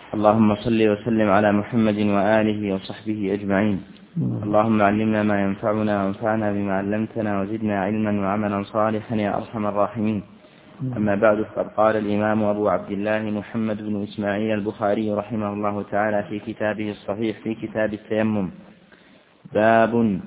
اللهم صل وسلم على محمد وآله وصحبه أجمعين. اللهم علمنا ما ينفعنا وانفعنا بما علمتنا وزدنا علما وعملا صالحا يا أرحم الراحمين. أما بعد، فقد قال الإمام أبو عبد الله محمد بن إسماعيل البخاري رحمه الله تعالى في كتابه الصحيح في كتاب التيمم: باب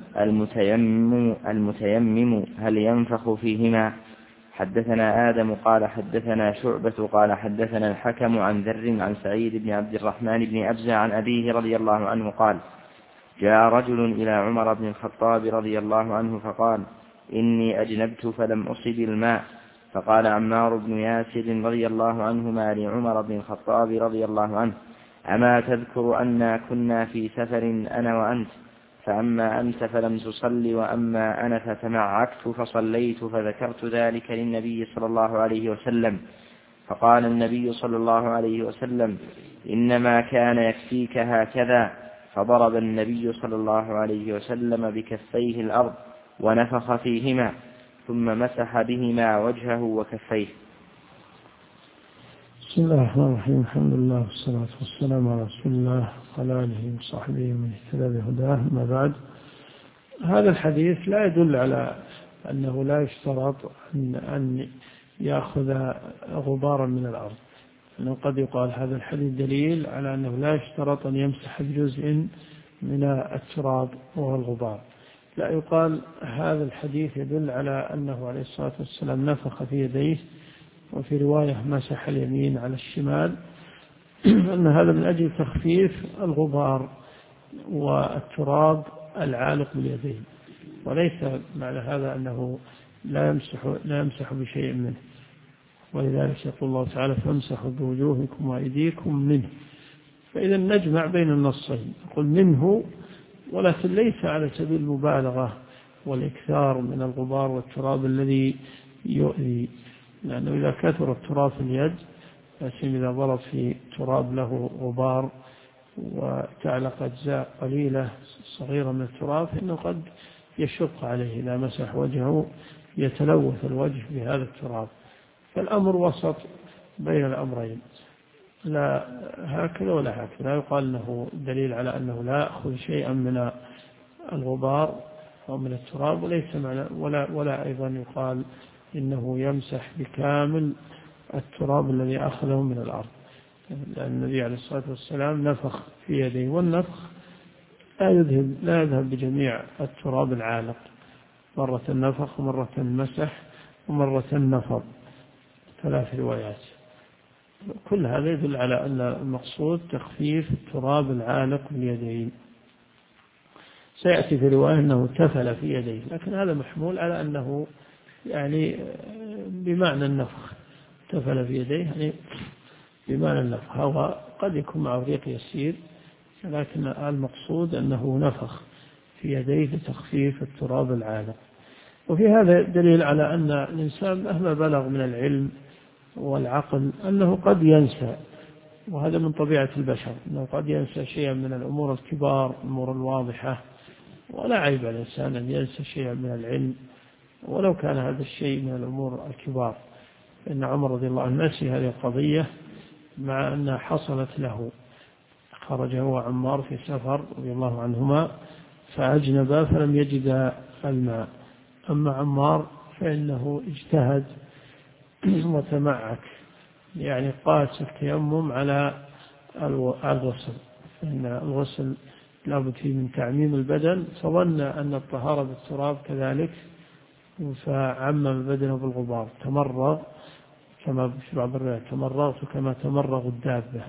المتيمم هل ينفخ فيهما؟ حدثنا آدم قال حدثنا شعبة قال حدثنا الحكم عن ذر عن سعيد بن عبد الرحمن بن أبزة عن أبيه رضي الله عنه قال: جاء رجل إلى عمر بن الخطاب رضي الله عنه فقال: إني أجنبت فلم أصب الماء. فقال عمار بن ياسر رضي الله عنهما لعمر بن الخطاب رضي الله عنه: أما تذكر أنا كنا في سفر أنا وأنت، فأما أنت فلم تصل وأما أنا فتمعكت فصليت، فذكرت ذلك للنبي صلى الله عليه وسلم، فقال النبي صلى الله عليه وسلم: إنما كان يكفيك هكذا. فضرب النبي صلى الله عليه وسلم بكفيه الأرض ونفخ فيهما ثم مسح بهما وجهه وكفيه. بسم الله الرحمن الرحيم. الحمد لله والصلاة والسلام على رسول الله وعلى آله وصحبه ومن اهتدى بهداه. ما بعد، هذا الحديث لا يدل على أنه لا يشترط أن يأخذ غبارا من الأرض، أنه قد يقال هذا الحديث دليل على أنه لا يشترط أن يمسح بجزء من التراب وهو الغبار. لا، يقال هذا الحديث يدل على أنه عليه الصلاة والسلام نفخ في يديه، وفي رواية مسح اليمين على الشمال، أن هذا من أجل تخفيف الغبار والتراب العالق باليدين، وليس معنى هذا أنه لا يمسح بشيء منه. ولذلك يقول الله تعالى: فامسحوا بوجوهكم وأيديكم منه. فإذا نجمع بين النصين، نقول منه، ولكن ليس على سبيل المبالغة والإكثار من الغبار والتراب الذي يؤذي، لأنه إذا كثر التراب في اليد، إذا ضرب في تراب له غبار وتعلق أجزاء قليلة صغيرة من التراب، فإنه قد يشق عليه إذا مسح وجهه، يتلوث الوجه بهذا التراب. فالأمر وسط بين الأمرين، لا هكذا ولا هكذا. لا يقال أنه دليل على أنه لا يأخذ شيئا من الغبار أو من التراب، وليس ولا أيضا يقال إنه يمسح بكامل التراب الذي أخذه من الأرض، لأن النبي عليه الصلاة والسلام نفخ في يديه، والنفخ لا يذهب بجميع التراب العالق، مرة نفخ ومرة مسح ومرة نفض، 3 روايات. كل هذا يدل على أن المقصود تخفيف التراب العالق باليدين. سيأتي في رواية أنه تفل في يديه، لكن هذا محمول على أنه يعني بمعنى النفخ، تفل في يديه يعني بمعنى النفخ. هو قد يكون مع ريق يسير، لكن المقصود أنه نفخ في يديه لتخفيف التراب العالق. وفي هذا دليل على أن الإنسان مهما بلغ من العلم والعقل أنه قد ينسى، وهذا من طبيعة البشر، أنه قد ينسى شيئا من الأمور الكبار، الأمور الواضحة، ولا عيب على الإنسان أن ينسى شيئا من العلم ولو كان هذا الشيء من الأمور الكبار. إن عمر رضي الله عنه نسي هذه القضية مع أنها حصلت له. خرج هو وعمار في سفر رضي الله عنهما فأجنبا فلم يجد الماء، أما عمار فإنه اجتهد وتمعك، يعني قاس التيمم على الغسل، فإن الغسل لابد فيه من تعميم البدن، فظن أن الطهارة بالتراب كذلك، فعمم بدنه بالغبار، تمرغ كما في بعض الروايات: تمرغت كما تمرغ الدابة،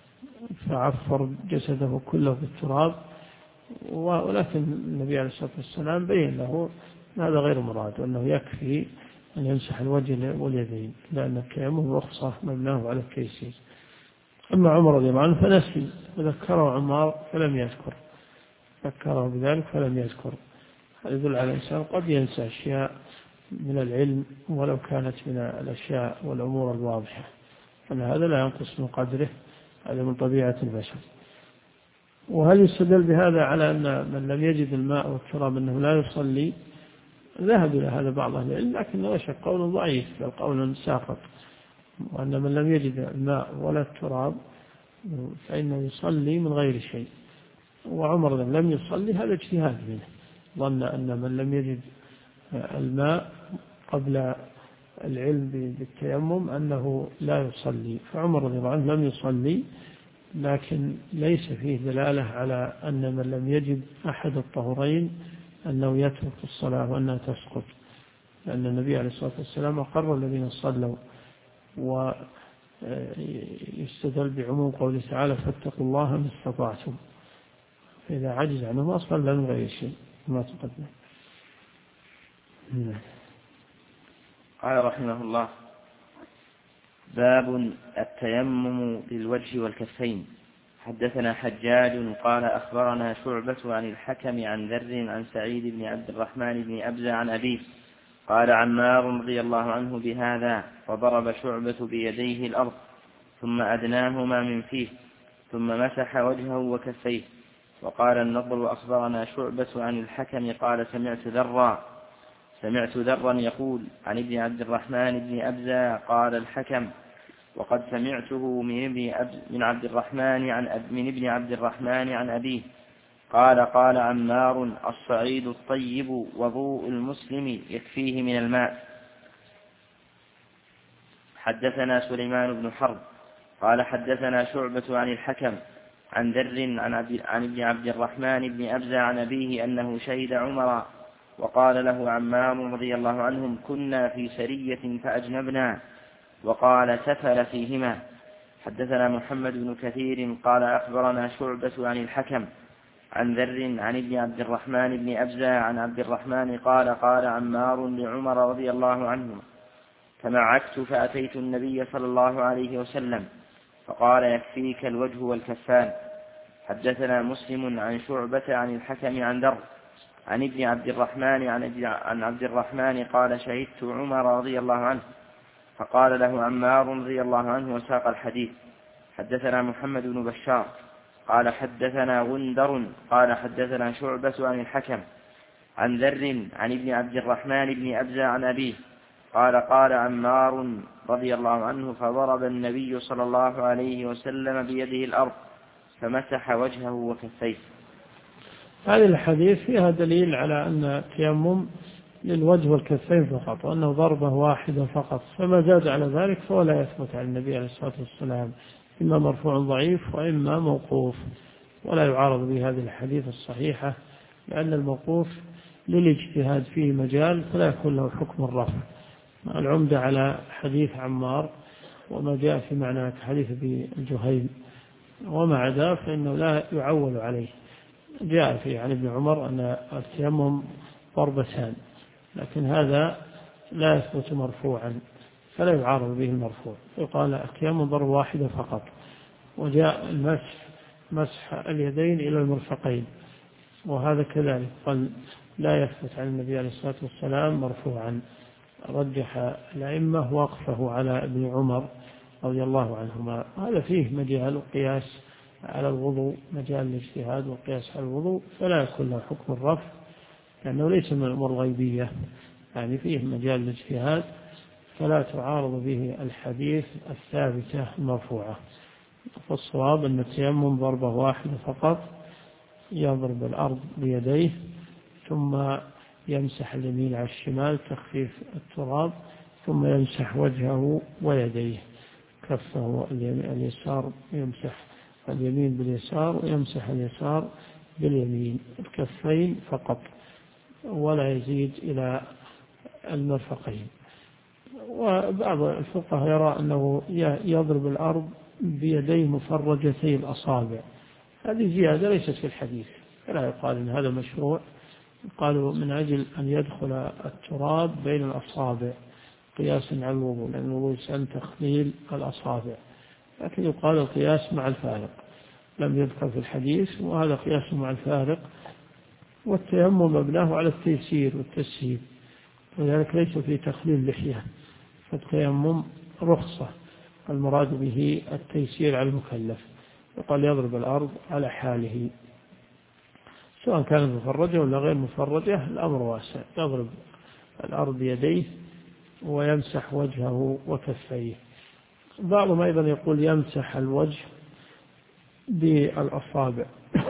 فعفر جسده كله بالتراب. ولكن النبي عليه الصلاة والسلام بين له هذا غير مراد، وأنه يكفي أن يمسح الوجه واليدين، لأن التيمم رخصة مبناه على التيسير. أما عمر رضي الله عنه فنسي، وذكره عمار فلم يذكر، ذكره بذلك فلم يذكر. هذا يدل على الإنسان قد ينسى أشياء من العلم ولو كانت من الأشياء والأمور الواضحة، أن هذا لا ينقص من قدره، هذا من طبيعة البشر. وهل يستدل بهذا على أن من لم يجد الماء والتراب أنه لا يصلي؟ ذهب إلى هذا بعض أهل العلم، لكن لا شك قول ضعيف، بل قول ساقط، وأن من لم يجد الماء ولا التراب فإنه يصلي من غير شيء. وعمر لم يصلي، هذا اجتهاد منه، ظن أن من لم يجد الماء قبل العلم بالتيمم أنه لا يصلي، فعمر رضي الله عنه لم يصلي، لكن ليس فيه دلالة على أن من لم يجد أحد الطهرين أنه يترك الصلاة وأنها تسقط، لأن النبي عليه الصلاة والسلام أقر الذين صلوا، ويستدل بعموم قوله تعالى فاتقوا الله ما استطعتم، فإذا عجز عنه صلى من غير شيء ما تقدم. قال رحمه الله: باب التيمم للوجه والكفين. حدثنا حجاج قال أخبرنا شعبة عن الحكم عن ذر عن سعيد بن عبد الرحمن بن أبزة عن أبيه قال عمار رضي الله عنه بهذا، فضرب شعبة بيديه الأرض ثم أدناهما من فيه ثم مسح وجهه وكفيه. وقال النضر أخبرنا شعبة عن الحكم قال سمعت ذرا يقول عن ابن عبد الرحمن بن أبزة قال الحكم، وقد سمعته من عبد الرحمن عن أبيه قال عمار الصعيد الطيب وضوء المسلم يكفيه من الماء. حدثنا سليمان بن حرب قال حدثنا شعبة عن الحكم عن ذر عن ابن عبد الرحمن بن أبزة عن أبيه أنه شهد عمر، وقال له عمار رضي الله عنهم كنا في سرية فأجنبنا، وقال سفل فيهما. حدثنا محمد بن كثير قال أخبرنا شعبة عن الحكم عن ذر عن ابن عبد الرحمن بن أبزة عن عبد الرحمن قال عمار لعمر رضي الله عنه تمعكت فأتيت النبي صلى الله عليه وسلم فقال يكفيك الوجه والكفان. حدثنا مسلم عن شعبة عن الحكم عن ذر عن ابن عبد الرحمن عن عبد الرحمن قال شهدت عمر رضي الله عنه، فقال له عمار رضي الله عنه وساق الحديث. حدثنا محمد بن بشار قال حدثنا غندر قال حدثنا شعبة عن الحكم عن ذر عن ابن عبد الرحمن بن أبزة عن أبيه قال عمار رضي الله عنه فضرب النبي صلى الله عليه وسلم بيده الأرض فمسح وجهه وكفيه. هذه الحديث فيها دليل على أن التيمم للوجه والكفين فقط، وأنه ضربة واحدة فقط، فما زاد على ذلك فهو لا يثبت عن النبي عليه الصلاة والسلام، إما مرفوع ضعيف وإما موقوف، ولا يعارض بهذه الحديث الصحيحة، لأن الموقوف للاجتهاد فيه مجال فلا يكون له حكم الرفع. العمدة على حديث عمار وما جاء في معنى حديث أبي الجهيم، وما عدا فإنه لا يعول عليه. جاء في عن ابن عمر أن التيمم ضربتان، لكن هذا لا يثبت مرفوعا فلا يعارض به المرفوع، يقال التيمم ضربة واحدة فقط. وجاء مسح اليدين إلى المرفقين، وهذا كذلك قال لا يثبت عن النبي عليه الصلاة والسلام مرفوعا. رجح الأئمة وقفه على ابن عمر رضي الله عنهما. هذا فيه مجال قياس على الوضوء، مجال الاجتهاد والقياس على الوضوء، فلا يكون له حكم الرفع لأنه ليس من الأمور الغيبية، يعني فيه مجال الاجتهاد فلا تعارض به الحديث الثابتة المرفوعة. فالصواب أن التيمم ضربة واحدة فقط، يضرب الأرض بيديه ثم يمسح اليمين على الشمال تخفيف التراب، ثم يمسح وجهه ويديه، كفه اليسار يمسح اليمين باليسار ويمسح اليسار باليمين، الكفين فقط ولا يزيد إلى المرفقين. وبعض الفقهاء يرى أنه يضرب الأرض بيديه مفرجتي الأصابع، هذه زيادة ليست في الحديث، فلا يقال أن هذا مشروع. قالوا من أجل أن يدخل التراب بين الأصابع قياسا على الوضوء، لأن الوضوء يسأل تخليل الأصابع، لكن يقال القياس مع الفارق، لم يذكر في الحديث، وهذا قياس مع الفارق. والتيمم مبناه على التيسير والتسهيل، ولذلك ليس في تخليل لحية، فالتيمم رخصة المراد به التيسير على المكلف، يقال يضرب الأرض على حاله سواء كانت مفرجة ولا غير مفرجة، الأمر واسع، يضرب الأرض بيديه ويمسح وجهه وكفيه. بعضهم أيضا يقول يمسح الوجه بالأصابع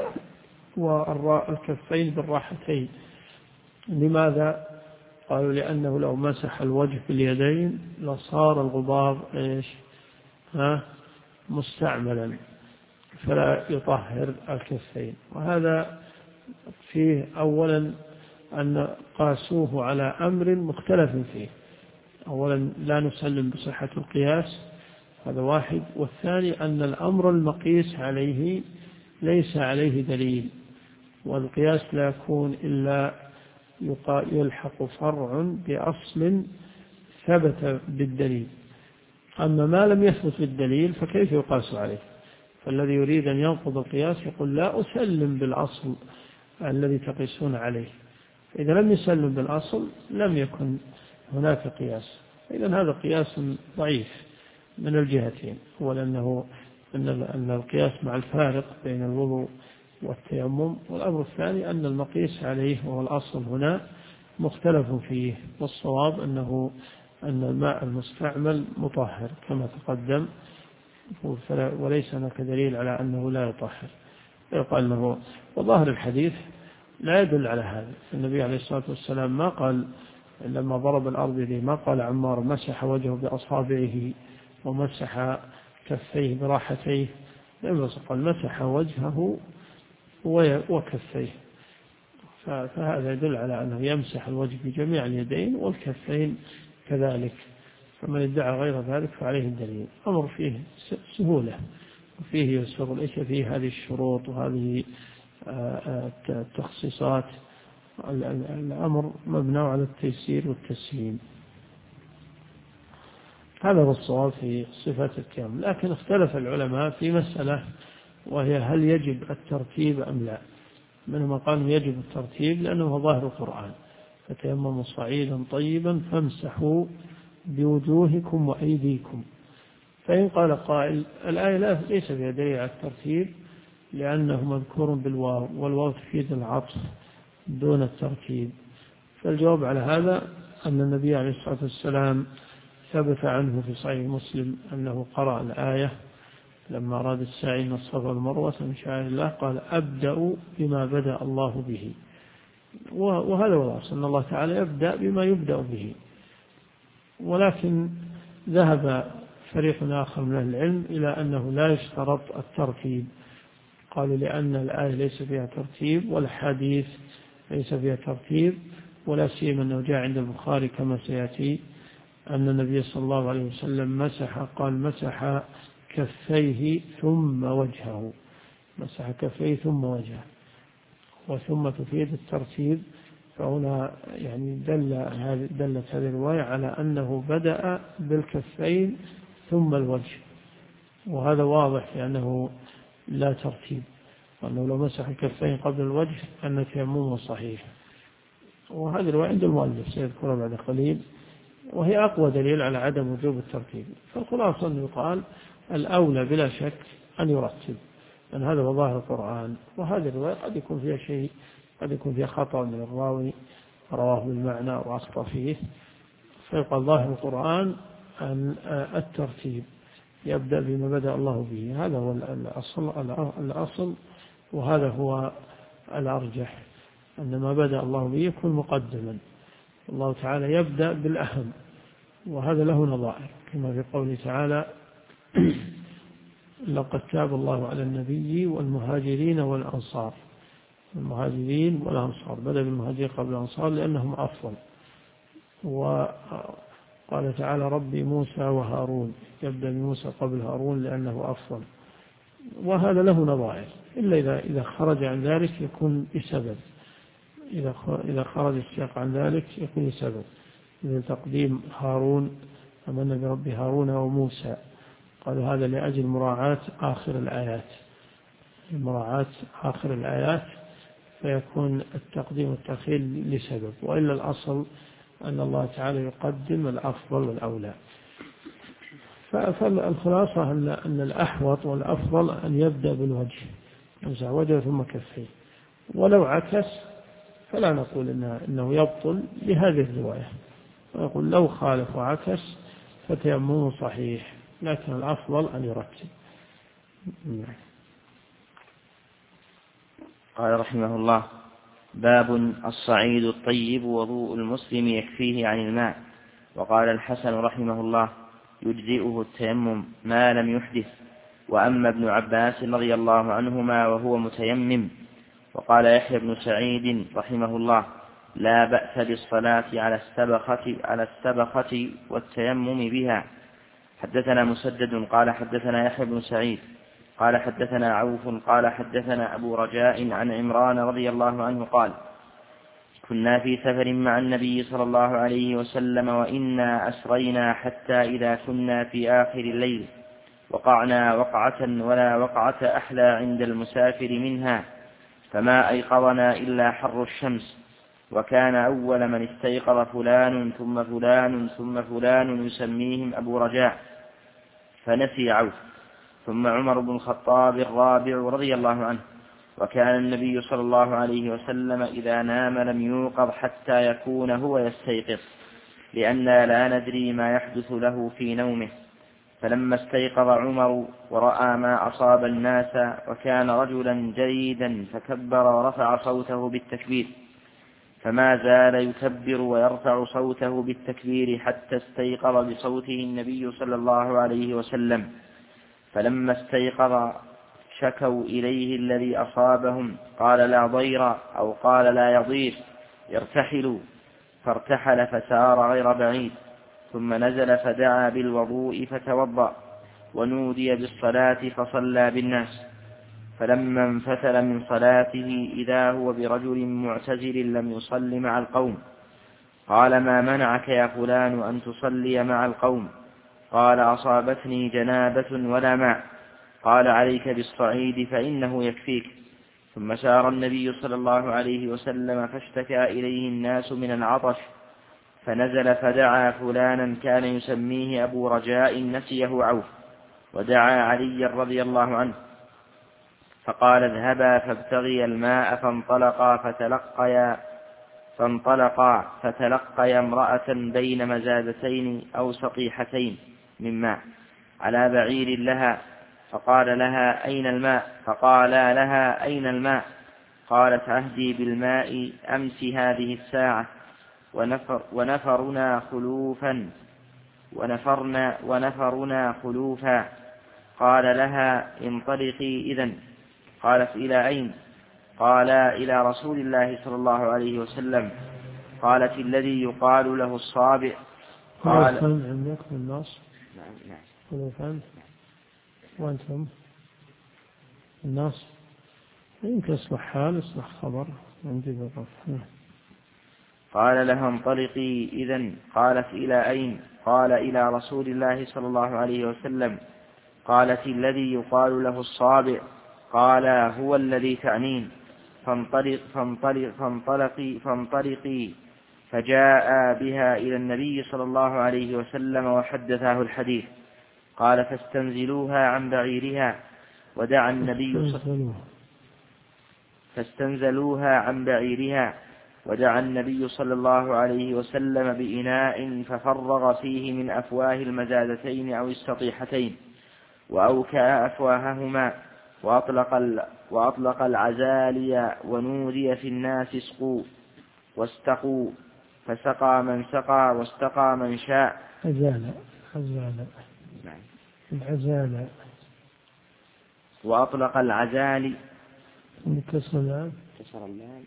والكفين بالراحتين. لماذا؟ قالوا لأنه لو مسح الوجه باليدين لصار الغبار مستعملا فلا يطهر الكفين. وهذا فيه أولا أن قاسوه على أمر مختلف فيه. أولا لا نسلم بصحة القياس، هذا واحد. والثاني أن الأمر المقيس عليه ليس عليه دليل، والقياس لا يكون إلا يلحق فرع بأصل ثبت بالدليل. أما ما لم يثبت بالدليل فكيف يقاس عليه؟ فالذي يريد أن ينقض القياس يقول لا أسلم بالأصل الذي تقيسون عليه. إذا لم يسلم بالأصل لم يكن هناك قياس. إذن هذا قياس ضعيف من الجهتين. أولا أن القياس مع الفارق بين الوضوء والتيمم، والأمر الثاني أن المقيس عليه وهو الأصل هنا مختلف فيه، والصواب أن الماء المستعمل مطهر كما تقدم، وليس هناك دليل على أنه لا يطهر. يقال أنه وظاهر الحديث لا يدل على هذا. النبي عليه الصلاة والسلام ما قال لما ضرب الأرض به ما قال عمار مسح وجهه بأصابعه ومسح كفيه براحتيه، لما قال مسح وجهه وكفيه. فهذا يدل على أنه يمسح الوجه بجميع اليدين والكفين كذلك. فمن ادعى غير ذلك فعليه الدليل. أمر فيه سهولة وفيه يسر، ليس فيه هذه الشروط وهذه التخصيصات. الأمر مبنى على التيسير والتسهيل. هذا هو الصواب في صفة التيمم. لكن اختلف العلماء في مسألة، وهي هل يجب الترتيب أم لا. منهم قالوا يجب الترتيب لأنه هو ظاهر القرآن، فتيمموا صعيدا طيبا فامسحوا بوجوهكم وأيديكم. فإن قال قائل الآية ليس فيها دليل على الترتيب لأنه مذكور بالواو، والواو تفيد العطف دون الترتيب. فالجواب على هذا أن النبي عليه الصلاة والسلام ثبت عنه في صحيح مسلم أنه قرأ الآية لما أراد السعي من الصفا والمروة من شعائر الله، قال أبدأ بما بدأ الله به. وهذا هو الأصل، أن الله تعالى يبدأ بما يبدأ به. ولكن ذهب فريق آخر من أهل العلم إلى أنه لا يشترط الترتيب. قالوا لأن الآية ليس فيها ترتيب والحديث ليس فيها ترتيب، ولا سيما أنه جاء عند البخاري كما سيأتي أن النبي صلى الله عليه وسلم قال مسح كفيه ثم وجهه، مسح كفيه ثم وجهه، وثم تفيد الترتيب. فهنا يعني دلت هذه الرواية على أنه بدأ بالكفين ثم الوجه، وهذا واضح لأنه لا ترتيب، وأنه لو مسح الكفين قبل الوجه أن تيممه صحيح. وهذه الرواية عند المؤلف سيذكرها بعد قليل، وهي أقوى دليل على عدم وجوب الترتيب. فالخلاصة أنه يقال الأولى بلا شك أن يرتب، لأن هذا هو ظاهر القرآن. وهذه الرواية قد يكون فيها شيء، قد يكون فيها خطأ من الراوي رواه بالمعنى وأخطأ فيه، فيقال ظاهر القرآن أن الترتيب يبدأ بما بدأ الله به. هذا هو الأصل، وهذا هو الأرجح، أن ما بدأ الله به يكون مقدما. الله تعالى يبدأ بالأهم، وهذا له نظائر كما في قوله تعالى لقد تاب الله على النبي والمهاجرين والأنصار. المهاجرين والأنصار بدأ بالمهاجرين قبل الأنصار لأنهم أفضل. وقال تعالى ربي موسى وهارون، يبدأ بموسى قبل هارون لأنه أفضل. وهذا له نظائر، إلا إذا خرج عن ذلك يكون بسبب، إذا خرج السياق عن ذلك يكون بسبب. إذا تقديم هارون أمن برب هارون وموسى، قالوا هذا لأجل مراعاة آخر الآيات، فيكون التقديم والتأخير لسبب، وإلا الأصل أن الله تعالى يقدم الأفضل والأولى. فالخلاصة أن الأحوط والأفضل أن يبدأ بالوجه، يمسح وجهه ثم كفيه. ولو عكس فلا نقول إنه يبطل بهذه الرواية، ونقول لو خالف وعكس فتيممه صحيح، لكن الأفضل أن يرتب. قال رحمه الله: باب الصعيد الطيب وضوء المسلم يكفيه عن الماء. وقال الحسن رحمه الله: يجزئه التيمم ما لم يحدث. وأما ابن عباس رضي الله عنهما وهو متيمم. وقال يحيى بن سعيد رحمه الله: لا بأس بالصلاة على السبخة والتيمم بها. حدثنا مسدد قال حدثنا يحيى بن سعيد قال حدثنا عوف قال حدثنا أبو رجاء عن عمران رضي الله عنه قال: كنا في سفر مع النبي صلى الله عليه وسلم وإنا أسرينا حتى إذا كنا في آخر الليل وقعنا وقعة ولا وقعة أحلى عند المسافر منها، فما أيقظنا إلا حر الشمس، وكان أول من استيقظ فلان ثم فلان ثم فلان يسميهم أبو رجاء، فنسي عوف، ثم عمر بن الخطاب الرابع رضي الله عنه. وكان النبي صلى الله عليه وسلم إذا نام لم يوقظ حتى يكون هو يستيقظ، لأننا لا ندري ما يحدث له في نومه. فلما استيقظ عمر ورأى ما أصاب الناس وكان رجلا جيدا فكبر ورفع صوته بالتكبير، فما زال يكبر ويرفع صوته بالتكبير حتى استيقظ بصوته النبي صلى الله عليه وسلم. فلما استيقظ شكوا إليه الذي أصابهم، قال: لا ضير، أو قال: لا يضير، ارتحلوا. فارتحل فسار غير بعيد، ثم نزل فدعا بالوضوء فتوضأ، ونودي بالصلاة فصلى بالناس. فلما انفتل من صلاته إذا هو برجل معتزل لم يصل مع القوم، قال: ما منعك يا فلان أن تصلي مع القوم؟ قال: أصابتني جنابة ولا ماء. قال: عليك بالصعيد فإنه يكفيك. ثم سار النبي صلى الله عليه وسلم فاشتكى إليه الناس من العطش، فنزل فدعا فلانا كان يسميه أبو رجاء نسيه عوف، ودعا علي رضي الله عنه، فقال: اذهبا فابتغيا الماء. فانطلقا فتلقيا امرأة بين مزادتين أو سطيحتين من ماء على بعير لها، فقالا لها: أين الماء؟ قالت: عهدي بالماء أمس هذه الساعة، ونفرنا خلوفا. قال لها: انطلقي إذن. قالت: إلى أين؟ قال: إلى رسول الله صلى الله عليه وسلم. قالت: الذي يقال له الصابع. قال: عندكم النص؟ نعم. خلوفا. وأنتم النص يمكن يصلح حال يصلح خبر عندي بالرفع. قال لها: انطلقي إذن. قالت: إلى أين؟ قال: إلى رسول الله صلى الله عليه وسلم. قالت: الذي يقال له الصابع. قال: هو الذي تعنين. فانطلقي. فجاء بها إلى النبي صلى الله عليه وسلم وحدثاه الحديث. قال: فاستنزلوها عن بعيرها، ودعا النبي صلى الله عليه وسلم بإناء ففرغ فيه من أفواه المزادتين أو السطيحتين، وأوكأ أفواههما، وأطلق العزالي، ونودي في الناس: اسقوا واستقوا، فسقى من سقى واستقى من شاء. العزالة. وأطلق العزالي، كسر اللام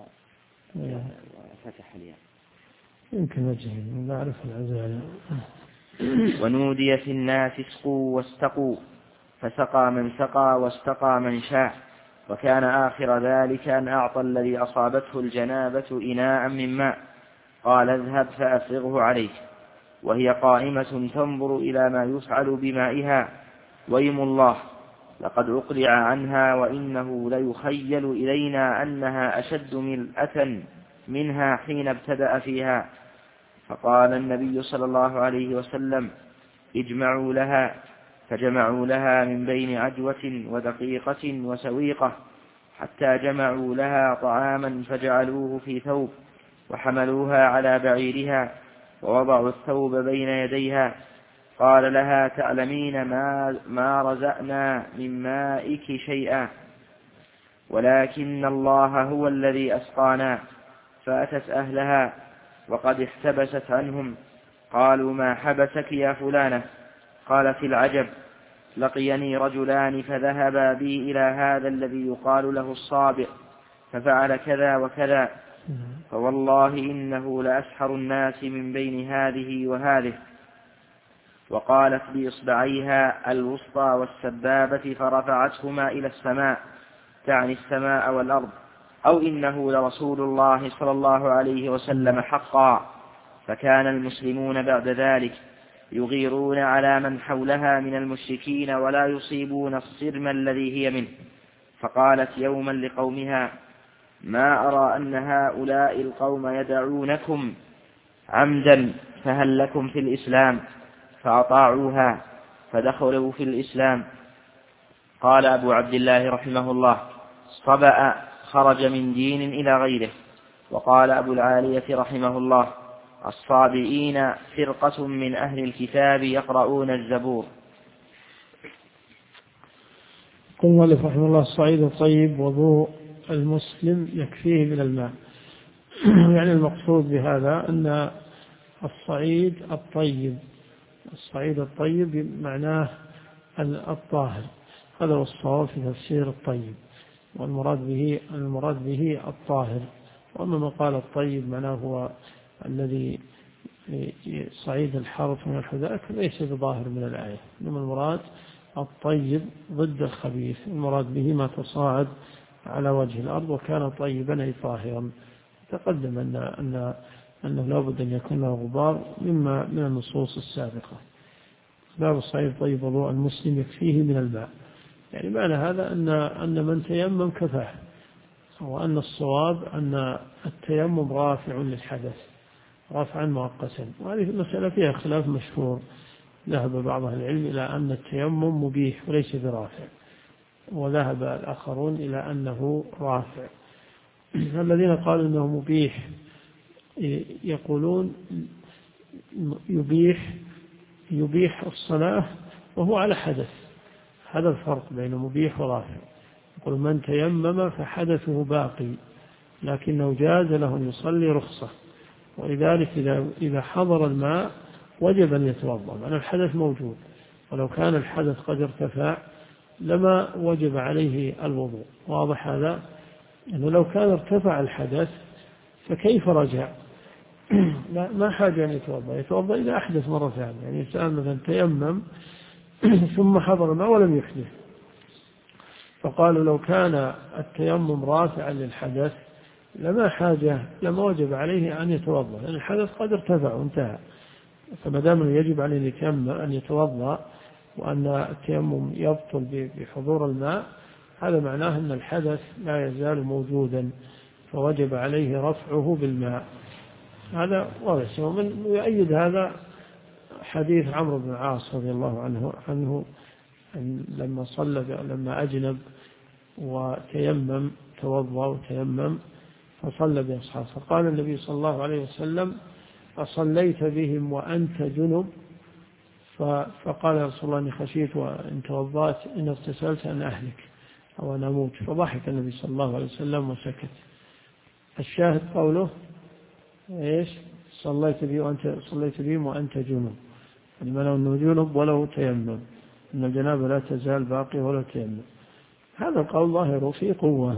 وفتح الياء، يمكن وجهه نعرف العزالة. ونودي في الناس: اسقوا واستقوا، فسقى من سقى واستقى من شاء. وكان آخر ذلك أن أعطى الذي أصابته الجنابة إناء من ماء، قال: اذهب فأفرغه عليك. وهي قائمة تنظر إلى ما يفعل بمائها، ويم الله لقد أقلع عنها، وإنه ليخيل إلينا أنها أشد ملأة منها حين ابتدأ فيها. فقال النبي صلى الله عليه وسلم: اجمعوا لها. فجمعوا لها من بين عجوة ودقيقة وسويقة، حتى جمعوا لها طعاما فجعلوه في ثوب، وحملوها على بعيرها، ووضعوا الثوب بين يديها. قال لها: تعلمين ما رزقنا من مائك شيئا. ولكن الله هو الذي أسقانا. فأتت أهلها وقد احتبست عنهم. قالوا: ما حبسك يا فلانة؟ قالت: العجب، لقيني رجلان فذهبا بي إلى هذا الذي يقال له الصابئ ففعل كذا وكذا، فوالله إنه لأسحر الناس من بين هذه وهذه. وقالت بإصبعيها الوسطى والسبابة فرفعتهما إلى السماء، تعني السماء والأرض، أو إنه لرسول الله صلى الله عليه وسلم حقا. فكان المسلمون بعد ذلك يغيرون على من حولها من المشركين ولا يصيبون الصرم الذي هي منه. فقالت يوما لقومها: ما أرى أن هؤلاء القوم يدعونكم عمدا، فهل لكم في الإسلام؟ فأطاعوها فدخلوا في الإسلام. قال أبو عبد الله رحمه الله: صبأ، خرج من دين إلى غيره. وقال أبو العالية رحمه الله: الصابئين فرقة من أهل الكتاب يقرؤون الزبور. قل المؤلف رحمه الله: الصعيد الطيب وضوء المسلم يكفيه من الماء. يعني المقصود بهذا أن الصعيد الطيب معناه الطاهر، هذا هو الصواب في تفسير الطيب، والمراد به الطاهر. وأما من قال الطيب معناه هو الذي صعيد الحرث من الحذاء ليس بظاهر من الآية، إنما المراد الطيب ضد الخبيث، المراد به ما تصاعد على وجه الأرض، وكان طيبا أي طاهرا. تقدم أنه لا بد أن يكون له غبار من النصوص السابقة. باب الصعيد طيب وضوء المسلم يكفيه من الماء، يعني معنى هذا أن من تيمم كفاه، وأن الصواب أن التيمم رافع للحدث رافعا مؤقتا. وهذه المسألة فيها خلاف مشهور، ذهب بعض أهل العلم إلى أن التيمم مبيح وليس برافع، وذهب الآخرون إلى أنه رافع. الذين قالوا أنه مبيح يقولون يبيح الصلاة وهو على حدث، هذا الفرق بين مبيح ورافع. يقول من تيمم فحدثه باقي لكنه جاز له أن يصلي رخصة، ولذلك إذا حضر الماء وجب أن يتوضأ، لأن الحدث موجود، ولو كان الحدث قد ارتفع لما وجب عليه الوضوء. واضح هذا؟ أنه لو كان ارتفع الحدث فكيف رجع؟ ما حاجة أن يتوضأ إذا أحدث مرة ثانية. يعني إنسان مثلا تيمم ثم حضر الماء ولم يحدث، فقالوا لو كان التيمم رافعا للحدث لما وجب عليه أن يتوضأ، لأن الحدث قد ارتفع وانتهى. فما دام يجب عليه أن يتوضأ وأن التيمم يبطل بحضور الماء، هذا معناه أن الحدث لا يزال موجودا، فوجب عليه رفعه بالماء. هذا واضح. ومن يؤيد هذا حديث عمرو بن العاص رضي الله عنه لما أجنب وتيمم، توضأ وتيمم فصلى بأصحابه، فقال النبي صلى الله عليه وسلم: أصليت بهم وأنت جنب؟ فقال يا رسول الله: إني خشيت وإن توضأت إن اغتسلت أن أهلك أو أن أموت. فضحك النبي صلى الله عليه وسلم وسكت. الشاهد قوله إيش؟ صليت بهم وأنت جنب، يعني لو أنه جنب ولو تيمم، أن الجنابة لا تزال باقي ولو تيمم. هذا القول ظاهره فيه قوة،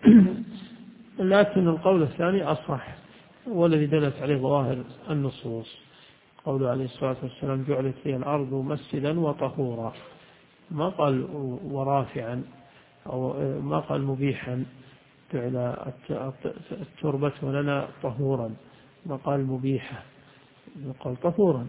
لكن القول الثاني أصح، والذي دلت عليه ظواهر النصوص. قوله عليه الصلاة والسلام: جعلت لي الأرض مسجدا وطهورا، ما قال ورافعا أو ما قال مبيحا، جعل التربة لنا طهورا، ما قال مبيحة، قال طهورا.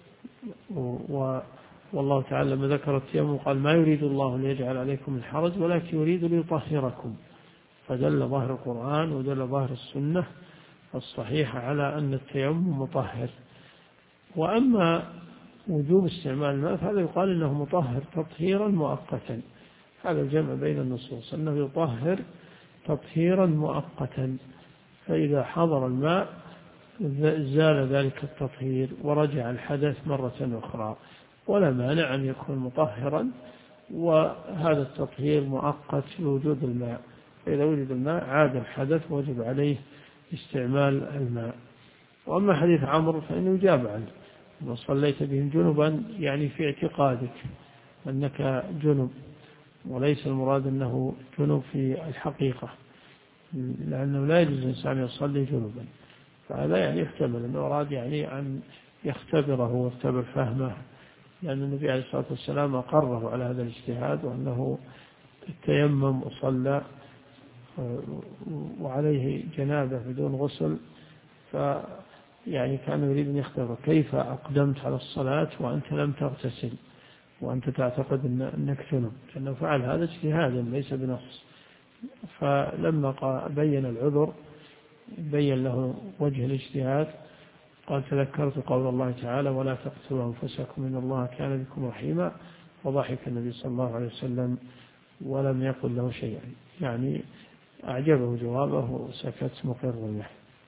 والله تعالى لما ذكر التيمم قال: ما يريد الله ليجعل عليكم الحرج ولكن يريد ليطهركم. فدل ظاهر القرآن ودل ظاهر السنة الصحيحة على أن التيمم مطهر. وأما وجوب استعمال الماء فهذا يقال إنه مطهر تطهيرا مؤقتا. هذا الجمع بين النصوص، أنه يطهر تطهيرا مؤقتا، فإذا حضر الماء زال ذلك التطهير ورجع الحدث مرة أخرى، ولا مانع أن يكون مطهرا وهذا التطهير مؤقت لوجود الماء. فإذا وجد الماء عاد الحدث وجب عليه استعمال الماء. وأما حديث عمرو فإنه يجاب عنه، وصليت بهم جنبا يعني في اعتقادك أنك جنب، وليس المراد أنه جنب في الحقيقة، لأنه لا يجوز الإنسان يصلي جنبا. فهذا يعني يحتمل أنه أراد يعني أن يختبره واختبر فهمه، لأن النبي عليه الصلاة والسلام أقره على هذا الاجتهاد، وأنه التيمم وصلى وعليه جنابة بدون غسل، فيعني كان يريد أن يختبر كيف أقدمت على الصلاة وأنت لم تغتسل وأنت تعتقد أنك جنب، لأنه فعل هذا اجتهادا ليس بنص. فلما بين العذر بين له وجه الاجتهاد، قال تذكرت قول الله تعالى ولا تقتلوا أنفسكم إن الله كان بكم رحيما، وضحك النبي صلى الله عليه وسلم ولم يقل له شيئا، يعني أعجبه جوابه وسكت مقر له.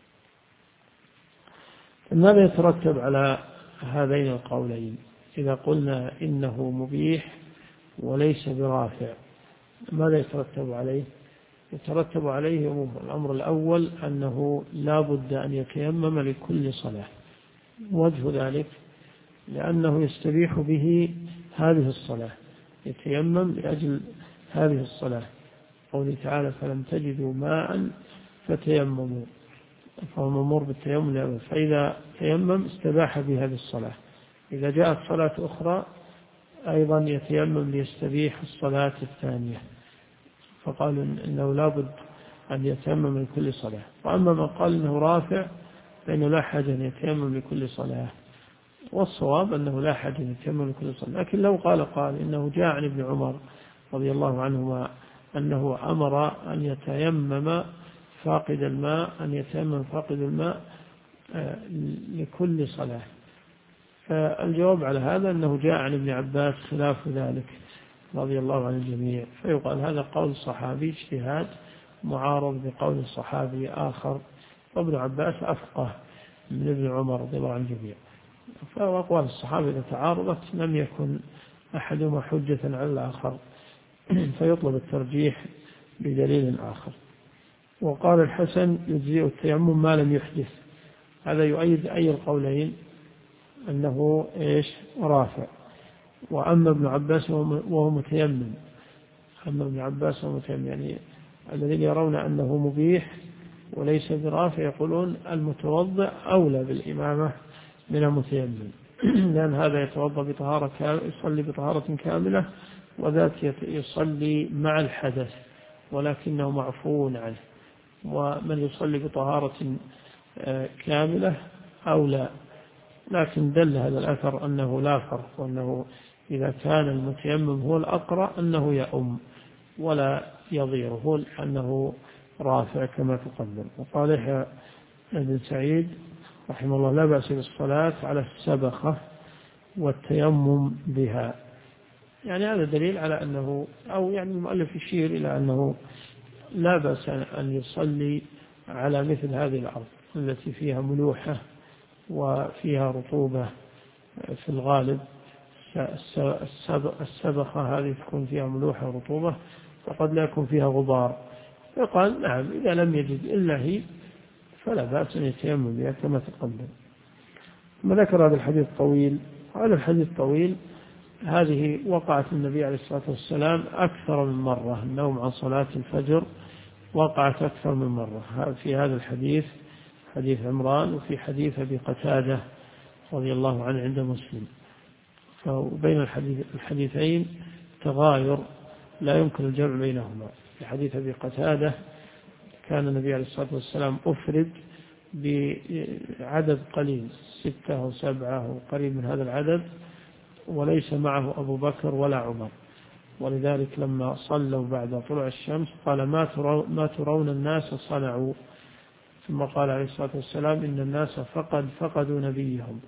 ماذا يترتب على هذين القولين إذا قلنا إنه مبيح وليس برافع؟ ماذا يترتب عليه؟ يترتب عليه الأمر الأول أنه لا بد أن يتيمم لكل صلاة. وجه ذلك لأنه يستبيح به هذه الصلاة، يتيمم لأجل هذه الصلاة، قوله تعالى فلم تجدوا ماء فتيمموا، فهو مأمور بالتيمم، فإذا تيمم استباح بهذه الصلاة. إذا جاءت صلاة أخرى أيضا يتيمم ليستبيح الصلاة الثانية، فقالوا إنه لا بد أن يتيمم لكل صلاة. وأما من قال إنه رافع فإنه لا حاجة أن يتيمم لكل صلاة، والصواب أنه لا حاجة أن يتيمم لكل صلاة. لكن لو قال إنه جاء عن ابن عمر رضي الله عنهما أنه أمر أن يتيمم فاقد الماء، أن يتيمم فاقد الماء لكل صلاة، فالجواب على هذا أنه جاء عن ابن عباس خلاف ذلك رضي الله عن الجميع، فيقال هذا قول صحابي اجتهاد معارض بقول صحابي آخر، وابن عباس أفقه من ابن عمر رضي الله عن الجميع. فأقوال الصحابة إذا تعارضت لم يكن أحدهما حجة على الآخر، فيطلب الترجيح بدليل آخر. وقال الحسن يجزئ التيمم ما لم يحدث، هذا يؤيد أي القولين أنه رافع. وأما ابن عباس وهو متيمم، أما ابن عباس وهو متيمم، يعني الذين يرون أنه مبيح وليس برافع يقولون المتوضئ أولى بالإمامة من المتيمم، لأن هذا يتوضأ بطهارة يصلي بطهارة كاملة، وذاك يصلي مع الحدث ولكنه معفو عنه. ومن يصلي بطهارة كاملة أولى، لكن دل هذا الأثر أنه لا فرق، وأنه إذا كان المتيمم هو الأقرأ أنه يؤم ولا يضيره، أنه رافع كما تقدم. وقال يحيى بن سعيد رحمه الله لا بأس بالصلاة على السبخة والتيمم بها، يعني هذا دليل على أنه، أو يعني المؤلف يشير إلى أنه لا بأس أن يصلي على مثل هذه الأرض التي فيها ملوحة وفيها رطوبة في الغالب. السبخة هذه تكون فيها ملوحة ورطوبة وقد لا يكون فيها غبار، فقال نعم إذا لم يجد إلا هي فلا بأس أن يتيمم بها كما تقدم. ثم ذكر هذا الحديث الطويل. هذا الحديث الطويل هذه وقعت النبي عليه الصلاة والسلام أكثر من مرة، النوم عن صلاة الفجر وقعت أكثر من مرة في هذا الحديث، حديث عمران، وفي حديث أبي قتادة رضي الله عنه عند مسلم. فبين الحديثين تغاير لا يمكن الجمع بينهما. في حديث أبي قتادة كان النبي عليه الصلاة والسلام أفرد بعدد قليل 6 أو 7 أو قريب من هذا العدد، وليس معه أبو بكر ولا عمر، ولذلك لما صلوا بعد طلوع الشمس قال ما ترون الناس صنعوا، ثم قال عليه الصلاة والسلام إن الناس فقدوا نبيهم،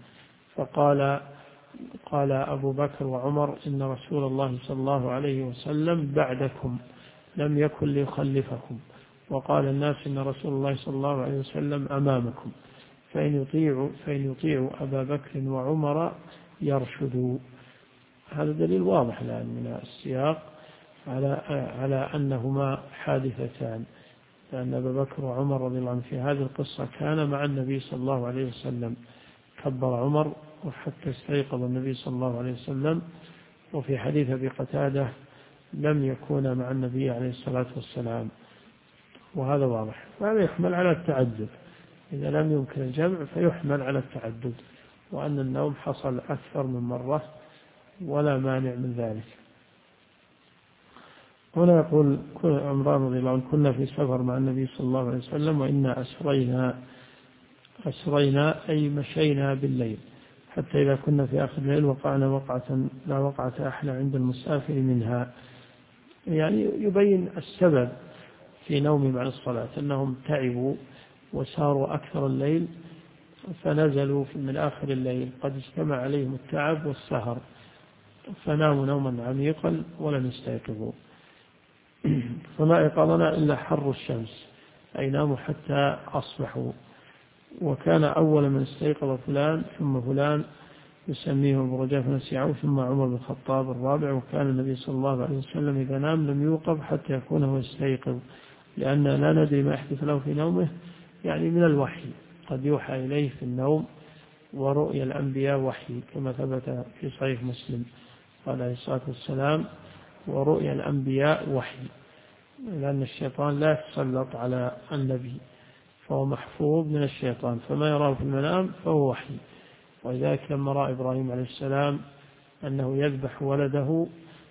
قال أبو بكر وعمر إن رسول الله صلى الله عليه وسلم بعدكم لم يكن ليخلفكم، وقال الناس إن رسول الله صلى الله عليه وسلم أمامكم، فإن يطيعوا أبا بكر وعمر يرشدوا. هذا دليل واضح الآن من السياق على أنهما حادثتان، لأن أبا بكر وعمر رضي الله عنه في هذه القصة كان مع النبي صلى الله عليه وسلم، كبر عمر وحتى استيقظ النبي صلى الله عليه وسلم. وفي حديث أبي قتادة لم يكون مع النبي عليه الصلاة والسلام، وهذا واضح. وهذا يحمل على التعدد، إذا لم يمكن الجمع فيحمل على التعدد، وأن النوم حصل أكثر من مرة ولا مانع من ذلك. هنا يقول عمران رضي الله عنه: كنا في سفر مع النبي صلى الله عليه وسلم وإنا أسرينا أي مشينا بالليل، حتى إذا كنا في آخر الليل وقعنا وقعة لا وقعة أحلى عند المسافر منها. يعني يبين السبب في نومهم عن الصلاة، أنهم تعبوا وساروا أكثر الليل فنزلوا من آخر الليل، قد اجتمع عليهم التعب والسهر فناموا نوما عميقا ولم يستيقظوا. فما أيقظنا إلا حر الشمس، أي ناموا حتى أصبحوا. وكان أول من استيقظ فلان ثم فلان يسميه أبو رجاء فنسيعه، ثم عمر بن الخطاب الرابع. وكان النبي صلى الله عليه وسلم إذا نام لم يوقظ حتى يكون هو يستيقظ، لأن لا ندري ما يحدث له في نومه، يعني من الوحي، قد يوحى إليه في النوم. ورؤيا الأنبياء وحي كما ثبت في صحيح مسلم قال عليه الصلاة والسلام: ورؤيا الأنبياء وحي، لأن الشيطان لا يتسلط على النبي، فهو محفوظ من الشيطان، فما يراه في المنام فهو وحي. ولذلك لما رأى إبراهيم عليه السلام أنه يذبح ولده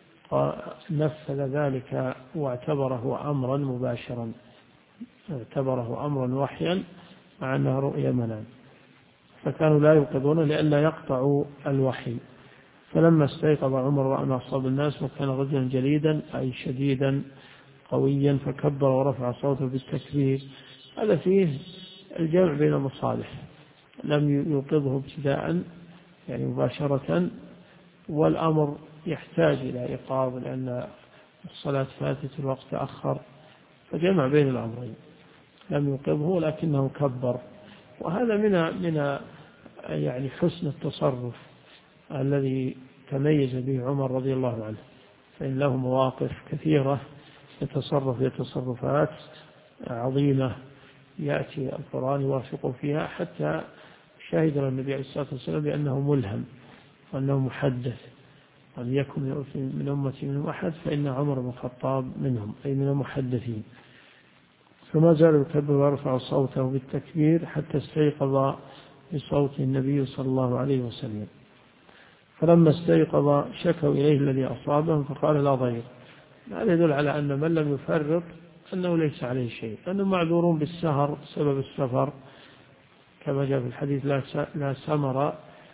نفذ ذلك واعتبره أمرا مباشرا، اعتبره أمرا وحيا مع أنها رؤيا منام، فكانوا لا يوقظون لئلا يقطعوا الوحي. فلما استيقظ عمر وأن أصاب الناس وكان رجلا جليدا أي شديدا قويا، فكبر ورفع صوته بالتكبير. هذا فيه الجمع بين المصالح، لم يوقظه ابتداء يعني مباشرة، والأمر يحتاج إلى إيقاظ لأن الصلاة فاتت الوقت تأخر، فجمع بين الأمرين، لم يوقظه لكنه كبر. وهذا من يعني حسن التصرف الذي تميز به عمر رضي الله عنه، فإن له مواقف كثيرة يتصرف تصرفات عظيمة يأتي القرآن يوافق فيها، حتى شهد النبي عليه الصلاة والسلام بأنه ملهم وأنه محدث، أن يكن من أمتي منهم أحد فإن عمر بن الخطاب منهم، أي من المحدثين. فما زال يكبر ويرفع صوته بالتكبير حتى استيقظ بصوت النبي صلى الله عليه وسلم. فلما استيقظ شكوا إليه الذي أصابهم فقال: لا ضير. هذا يدل على أن من لم يفرط أنه ليس عليه شيء، أنه معذورون بالسهر بسبب السفر، كما جاء في الحديث: لا سمر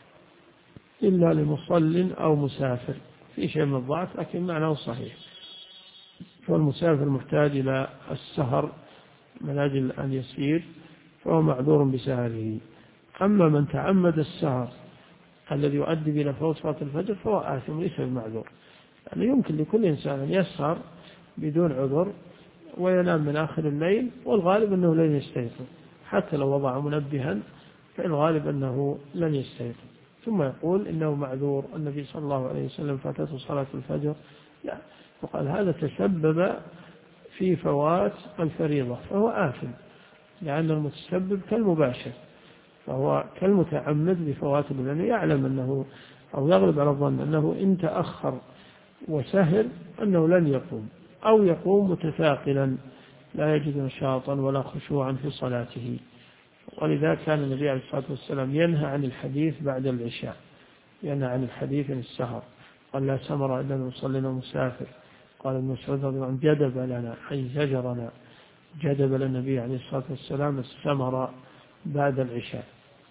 إلا لمصل أو مسافر، في شيء من الضعف لكن معناه صحيح. فالمسافر محتاج إلى السهر من أجل أن يسير فهو معذور بسهره. أما من تعمد السهر الذي يؤدي إلى فوت صلاة الفجر فهو آثم ليس بمعذور، يعني يمكن لكل إنسان أن يسهر بدون عذر وينام من آخر الليل، والغالب أنه لن يستيقظ، حتى لو وضع منبها فالغالب أنه لن يستيقظ، ثم يقول إنه معذور، النبي صلى الله عليه وسلم فاتته صلاة الفجر. لا، وقال هذا تسبب في فوات الفريضة فهو آثم، لأن المتسبب كالمباشر، فهو كالمتعمد بفوات، لأنه يعلم أنه أو يغلب على الظن أنه إن تأخر وسهر أنه لن يقوم، أو يقوم متثاقلا لا يجد نشاطا ولا خشوعا في صلاته. ولذا كان النبي عليه الصلاة والسلام ينهى عن الحديث بعد العشاء، ينهى عن الحديث عن السهر، قال: لا سمر إلا المصلين ومسافر. قال ابن مسعود رضي الله عنه: جدب لنا أي زجرنا، جدب للنبي عليه الصلاة والسلام السمر بعد العشاء.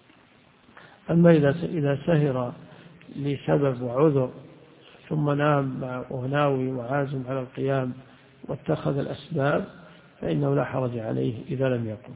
أما إذا سهر لسبب وعذر ثم نام وهناوي وعازم على القيام واتخذ الأسباب فإنه لا حرج عليه إذا لم يقم.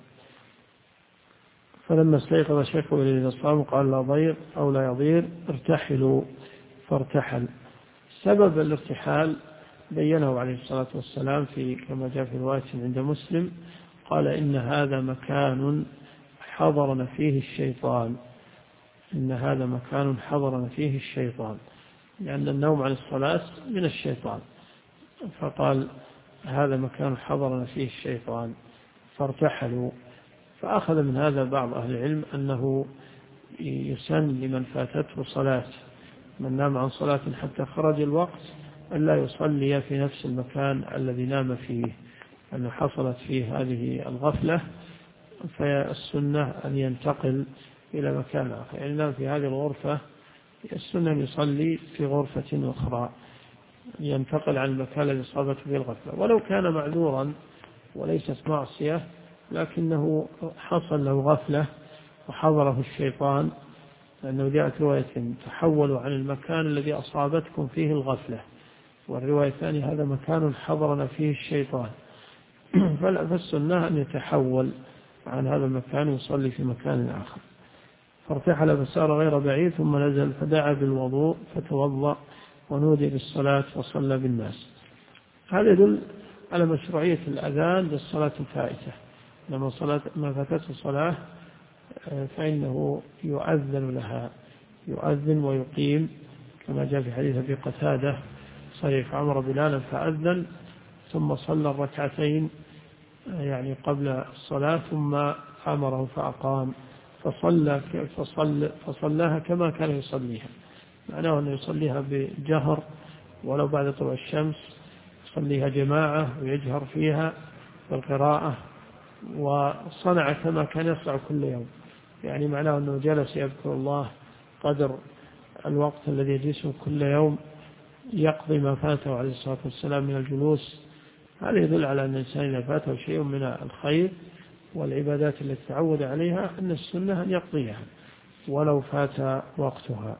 فلما استيقظ شكوا إلى الإصابة قال: لا ضير أو لا يضير، ارتحلوا، فارتحل. سبب الارتحال بينه عليه الصلاة والسلام كما جاء في رواية عند مسلم، قال: إن هذا مكان حضرنا فيه الشيطان، إن هذا مكان حضرنا فيه الشيطان، لأن النوم عن الصلاة من الشيطان، فقال هذا مكان حضرنا فيه الشيطان فارتحلوا. فأخذ من هذا بعض أهل العلم أنه يسن لمن فاتته صلاة، من نام عن صلاة حتى خرج الوقت ألا يصلي في نفس المكان الذي نام فيه، أنه حصلت فيه هذه الغفلة، فالسنة أن ينتقل إلى مكان آخر. يعني نام في هذه الغرفة، السنة أن يصلي في غرفة أخرى، ينتقل عن المكان الذي أصابته فيه الغفلة، ولو كان معذورا وليست معصية، لكنه حصل له غفلة وحضره الشيطان، لأنه جاءت رواية تحولوا عن المكان الذي أصابتكم فيه الغفلة، والرواية الثانية هذا مكان حضرنا فيه الشيطان. فالسنة أن يتحول عن هذا المكان ويصلي في مكان آخر. فارتحل فسار غير بعيد ثم نزل فدعا بالوضوء فتوضأ ونودي بالصلاة وصلى بالناس. هذا يدل على مشروعية الأذان للصلاة الفائتة، لما ما فاتته الصلاة فإنه يؤذن لها، يؤذن ويقيم، كما جاء في حديث أبي قتادة صحيح عمر بلالا فأذن ثم صلى الركعتين يعني قبل الصلاة ثم أمره فأقام فصلىها كما كان يصليها، معناه أنه يصليها بجهر ولو بعد طلوع الشمس، يصليها جماعة ويجهر فيها بالقراءة، وصنع كما كان يصنع كل يوم، يعني معناه أنه جلس يذكر الله قدر الوقت الذي يجلسه كل يوم يقضي ما فاته عليه الصلاة والسلام من الجلوس. هذا يدل على أن الإنسان إذا فاته شيء من الخير والعبادات التي تعود عليها أن السنة أن يقضيها ولو فات وقتها.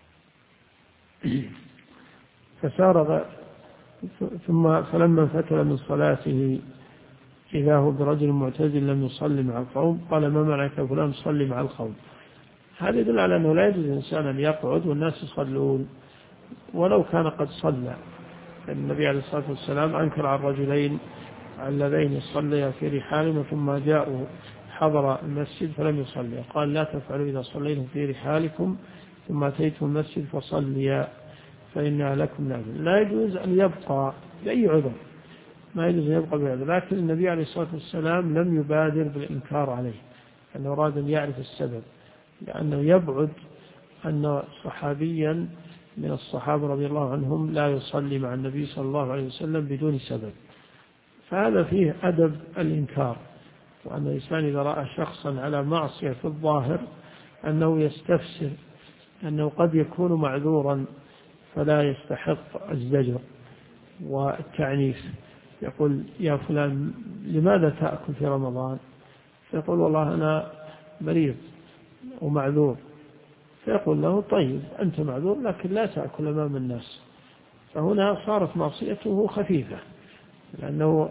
فلما فتل من صلاته إذا هو برجل معتزل لم يصلي مع القوم قال ما معناك فلان صلي مع القوم. هذا يدل على أنه لا يجوز الإنسان أن يقعد والناس يصلون ولو كان قد صلى. النبي عليه الصلاة والسلام أنكر على الرجلين اللذين صليا في رحالهم ثم جاءوا حضر المسجد فلم يصلي، قال لا تفعلوا إذا صليتم في رحالكم ثم أتيتم المسجد فصليا فإنها لكم نافلة. لا يجوز أن يبقى بأي عذر، ما يجوز أن يبقى بعذر، لكن النبي عليه الصلاة والسلام لم يبادر بالإنكار عليه، أنه أراد أن يعرف السبب، لأنه يبعد أن صحابيا من الصحابة رضي الله عنهم لا يصلي مع النبي صلى الله عليه وسلم بدون سبب، فهذا فيه أدب الإنكار، وأن الإنسان إذا رأى شخصا على معصية في الظاهر أنه يستفسر أنه قد يكون معذورا فلا يستحق الزجر والتعنيف، يقول يا فلان لماذا تأكل في رمضان؟ فيقول والله أنا مريض ومعذور، فيقول له طيب أنت معذور لكن لا تأكل أمام الناس. فهنا صارت معصيته خفيفة، لأنه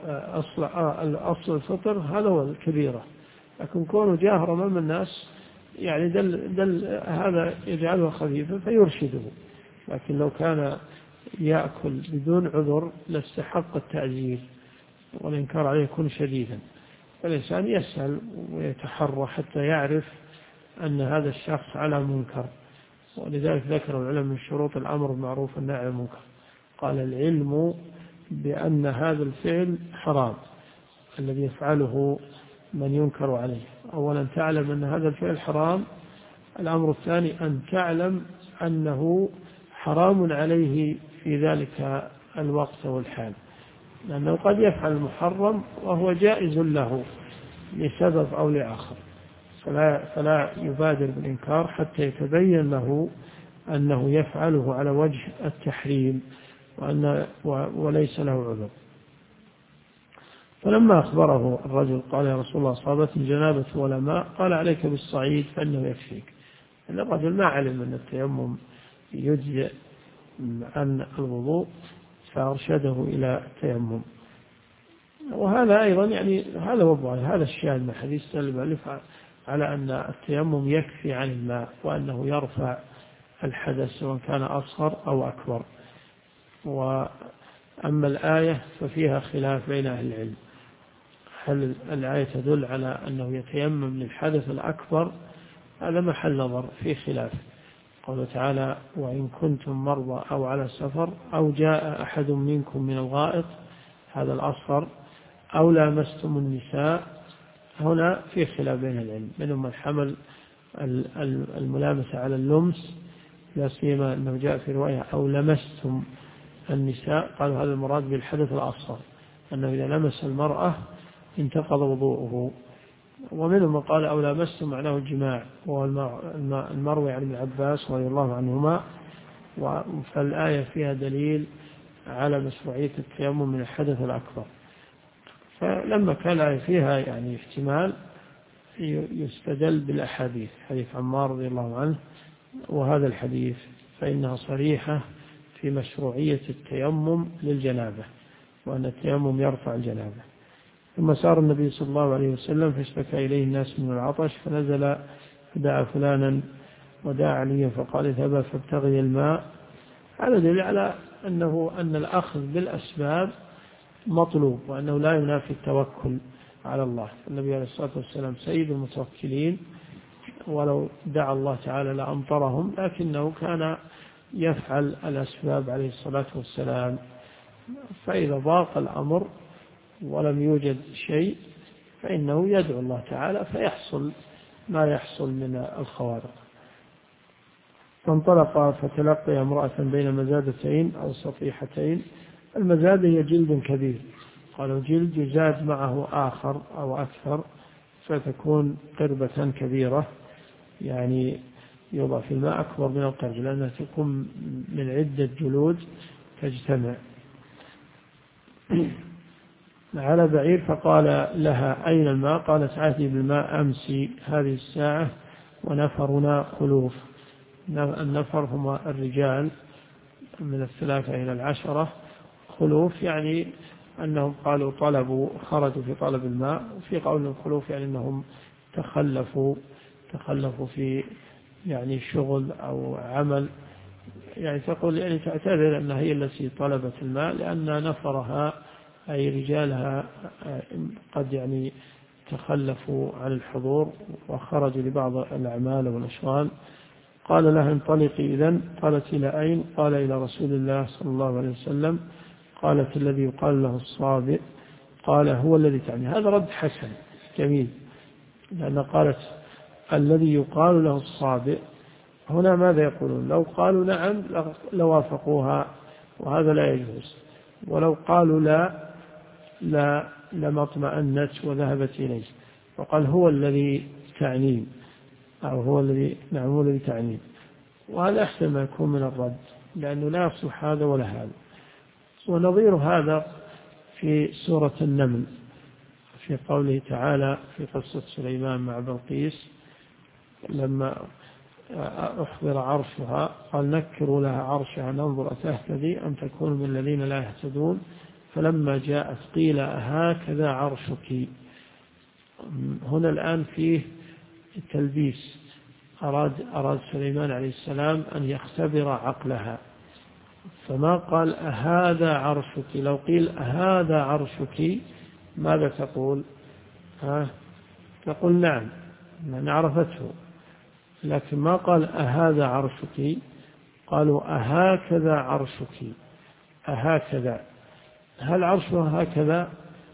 أصل الفطر هذا هو الكبيرة، لكن كونه جاهر أمام الناس يعني دل هذا يجعله خفيفة فيرشده، لكن لو كان يأكل بدون عذر لاستحق التعزير والإنكار عليه يكون شديدا. فالإنسان يسأل ويتحرى حتى يعرف أن هذا الشخص على منكر، ولذلك ذكر العلم من شروط الأمر بالمعروف والنهي عن المنكر، قال العلم بأن هذا الفعل حرام الذي يفعله من ينكر عليه. أولا تعلم أن هذا الفعل حرام، الأمر الثاني أن تعلم أنه حرام عليه في ذلك الوقت والحال، لأنه قد يفعل المحرم وهو جائز له لسبب أو لآخر، فلا يبادر بالإنكار حتى يتبين له أنه يفعله على وجه التحريم وليس له عذر. فلما أخبره الرجل قال يا رسول الله أصابتني جنابة ولا ماء، قال عليك بالصعيد فإنه يكفيك. أن الرجل ما علم أن التيمم يجزئ عن الوضوء فأرشده إلى التيمم. وهذا أيضا يعني هذا هو هذا الشاهد من حديث سلم على أن التيمم يكفي عن الماء، وأنه يرفع الحدث سواء كان أصغر أو أكبر. وأما الآية ففيها خلاف بين أهل العلم، هل الآية تدل على أنه يتيمم للحدث الأكبر؟ هذا محل نظر في خلاف، قال تعالى وإن كنتم مرضى أو على سفر أو جاء أحد منكم من الغائط، هذا الأصغر، أو لامستم النساء. هنا في خلاف بين العلم، منهم من حمل الملامسة على اللمس، لا سيما أنه جاء في رواية أو لمستم النساء، قالوا هذا المراد بالحدث الأصغر، أنه إذا لمس المرأة انتقض وضوءه. ومنهم من قال أو لامستم معناه الجماع، وهو المروي عن ابن عباس رضي الله عنهما. فالآية فيها دليل على مشروعية التيمم من الحدث الأكبر، فلما كان الآية فيها يعني احتمال يستدل بالأحاديث، حديث عمار رضي الله عنه وهذا الحديث، فإنها صريحة في مشروعية التيمم للجنابة، وأن التيمم يرفع الجنابة. ثم سار النبي صلى الله عليه وسلم فاشتكى إليه الناس من العطش، فنزل فدعا فلانا ودعا عليا فقال اذهبا فابتغي الماء. هذا دليل على أن الأخذ بالأسباب مطلوب، وأنه لا ينافي التوكل على الله. النبي عليه الصلاة والسلام سيد المتوكلين، ولو دعا الله تعالى لأمطرهم، لكنه كان يفعل الأسباب عليه الصلاة والسلام. فإذا ضاق الأمر ولم يوجد شيء فإنه يدعو الله تعالى فيحصل ما يحصل من الخوارق. فانطلق فتلقي امرأة بين مزادتين أو سطيحتين. المزادة هي جلد كبير، قالوا جلد يزاد معه آخر أو أكثر فتكون قربة كبيرة، يعني يوضع في الماء أكبر من القرب، لأنها تكون من عدة جلود تجتمع على بعير. فقال لها أين الماء؟ قالت آتي بالماء أمسي هذه الساعة ونفرنا خلوف. النفر هم الرجال من 3 إلى 10. خلوف يعني أنهم قالوا خرجوا في طلب الماء، وفي قول الخلوف يعني أنهم تخلفوا في يعني شغل أو عمل، يعني تقول يعني تعتذر أنها هي التي طلبت الماء، لأن نفرها أي رجالها قد يعني تخلفوا عن الحضور وخرجوا لبعض الأعمال والأشغال. قال لها انطلقي إذن. قالت إلى أين؟ قال إلى رسول الله صلى الله عليه وسلم. قالت الذي يقال له الصابئ. قال هو الذي تعني. هذا رد حسن جميل، لأن قالت الذي يقال له الصابئ. هنا ماذا يقولون؟ لو قالوا نعم لوافقوها، وهذا لا يجوز، ولو قالوا لا لما اطمأنت وذهبت إليه. وقال هو الذي تعنين، أو هو الذي نعم هو الذي تعنين، وهذا أحسن ما يكون من الرد، لأنه لا يصلح هذا ولا هذا. ونظير هذا في سورة النمل في قوله تعالى في قصة سليمان مع بلقيس لما أحضر عرشها قال نكروا لها عرشها ننظر أتهتدي أم تكون من الذين لا يهتدون فلما جاءت قيل هكذا عرشك. هنا الآن فيه التلبيس، أراد سليمان عليه السلام أن يختبر عقلها، فما قال أهذا عرشك. لو قيل أهذا عرشك ماذا تقول؟ تقول نعم، من عرفته. لكن ما قال أهذا عرشك، قالوا أهكذا عرشك. أهكذا، هل عرشها هكذا؟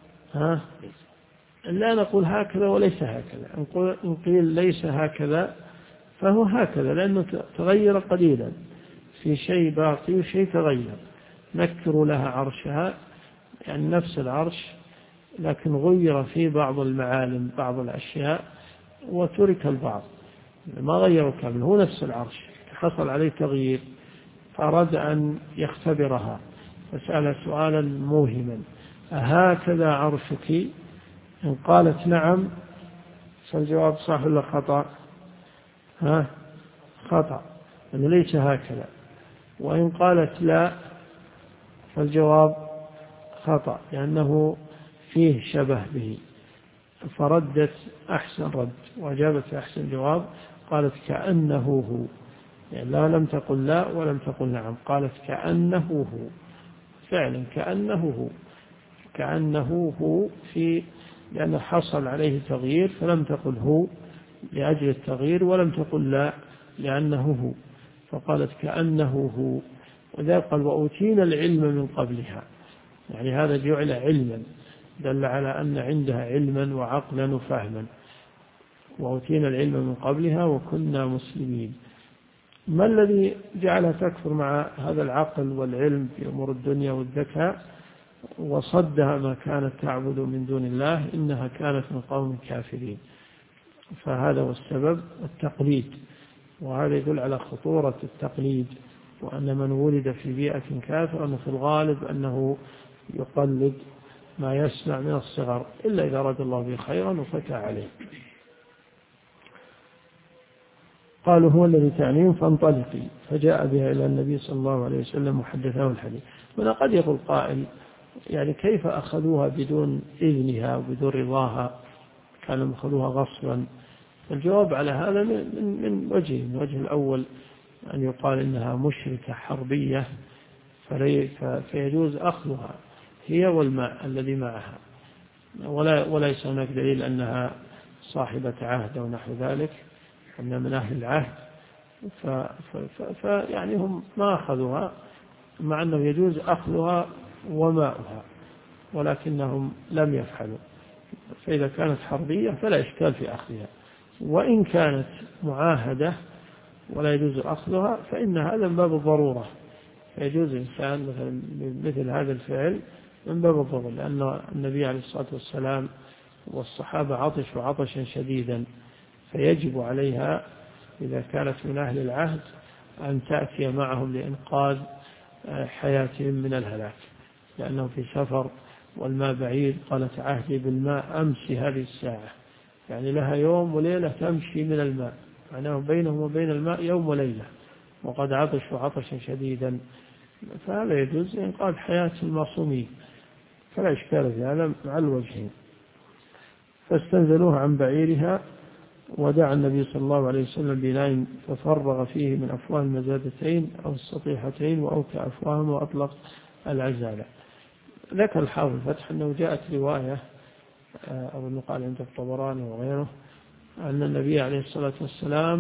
لا نقول هكذا وليس هكذا. إن قيل ليس هكذا فهو هكذا، لأنه تغير قليلا، في شيء باقي وشيء تغير. نكروا لها عرشها يعني نفس العرش، لكن غير في بعض المعالم بعض الأشياء وترك البعض، ما غيروا كامل، هو نفس العرش حصل عليه تغيير. فأراد أن يختبرها فسأل سؤالا موهما أهكذا عرشك؟ إن قالت نعم فالجواب صح ولا خطأ؟ خطأ، أنه ليس هكذا. وإن قالت لا فالجواب خطأ، لأنه فيه شبه به. فردت أحسن رد وأجابت أحسن جواب، قالت كأنه هو، يعني لا لم تقل لا ولم تقل نعم، قالت كأنه هو، فعلا كأنه هو لأنه حصل عليه تغيير، فلم تقل هو لأجل التغيير ولم تقل لا لأنه هو. فقالت كأنه هو، وذلك قال وأوتينا العلم من قبلها، يعني هذا جعل علما، دل على أن عندها علما وعقلا وفهما. وأوتينا العلم من قبلها وكنا مسلمين. ما الذي جعلها تكفر مع هذا العقل والعلم في أمور الدنيا والذكاء وصدها ما كانت تعبد من دون الله؟ إنها كانت من قوم كافرين. فهذا هو السبب، التقليد. وهذا يدل على خطورة التقليد، وأن من ولد في بيئة كافرة أنه في الغالب أنه يقلد ما يسمع من الصغر، إلا إذا أراد الله به خيرا وفتى عليه. قالوا هو الذي تعنيهم فانطلقي، فجاء بها إلى النبي صلى الله عليه وسلم وحدثه الحديث. هنا قد يقول قائل يعني كيف أخذوها بدون إذنها وبدون رضاها، كانوا أخذوها غصبا؟ الجواب على هذا من وجه الأول أن يقال إنها مشركة حربية فيجوز أخذها هي والماء الذي معها، وليس هناك دليل أنها صاحبة عهد أو نحو ذلك، أن من أهل العهد. فيعني هم ما أخذوها، مع أنه يجوز أخذها وماؤها، ولكنهم لم يفعلوا. فإذا كانت حربية فلا إشكال في أخذها، وإن كانت معاهدة ولا يجوز أخذها فإن هذا من باب الضرورة، فيجوز الإنسان مثل هذا الفعل من باب الضرورة، لأن النبي عليه الصلاة والسلام والصحابة عطشوا عطشا شديدا، فيجب عليها إذا كانت من أهل العهد أن تأتي معهم لإنقاذ حياتهم من الهلاك، لأنه في سفر والماء بعيد. قالت عهدي بالماء أمس هذه الساعة، يعني لها يوم وليلة تمشي من الماء، معناه بينهم وبين الماء يوم وليلة، وقد عطشوا عطشا شديدا، فهذا يجوز إنقاذ حياة المعصومين، فلا إشكال في هذا مع الوجهين. فاستنزلوها عن بعيرها، ودعا النبي صلى الله عليه وسلم بناء ففرغ فيه من أفواه المزادتين أو السطيحتين وأوكى أفواههم وأطلق العزالة. ذكر الحافظ الفتح أنه جاءت رواية أو يقال عند الطبراني وغيره أن النبي عليه الصلاة والسلام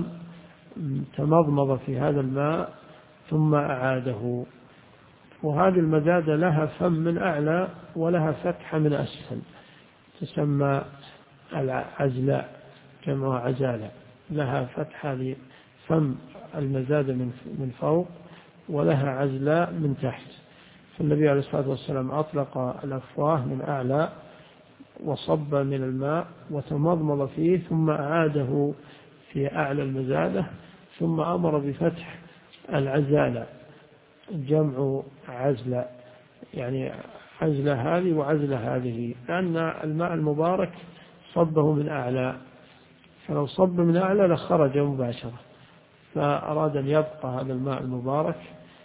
تمضمض في هذا الماء ثم أعاده. وهذه المزادة لها فم من أعلى ولها فتحة من أسفل، تسمى العزلاء، جمع عزالة، لها فتحة لفم المزادة من فوق ولها عزلاء من تحت. فالنبي عليه الصلاة والسلام أطلق الأفواه من أعلى وصب من الماء وتمضمض فيه ثم أعاده في أعلى المزادة، ثم أمر بفتح العزالة، جمع عزلة، يعني عزلة هذه وعزلة هذه، لأن الماء المبارك صبه من أعلى، فلو صب من أعلى لخرج مباشرة، فأراد أن يبقى هذا الماء المبارك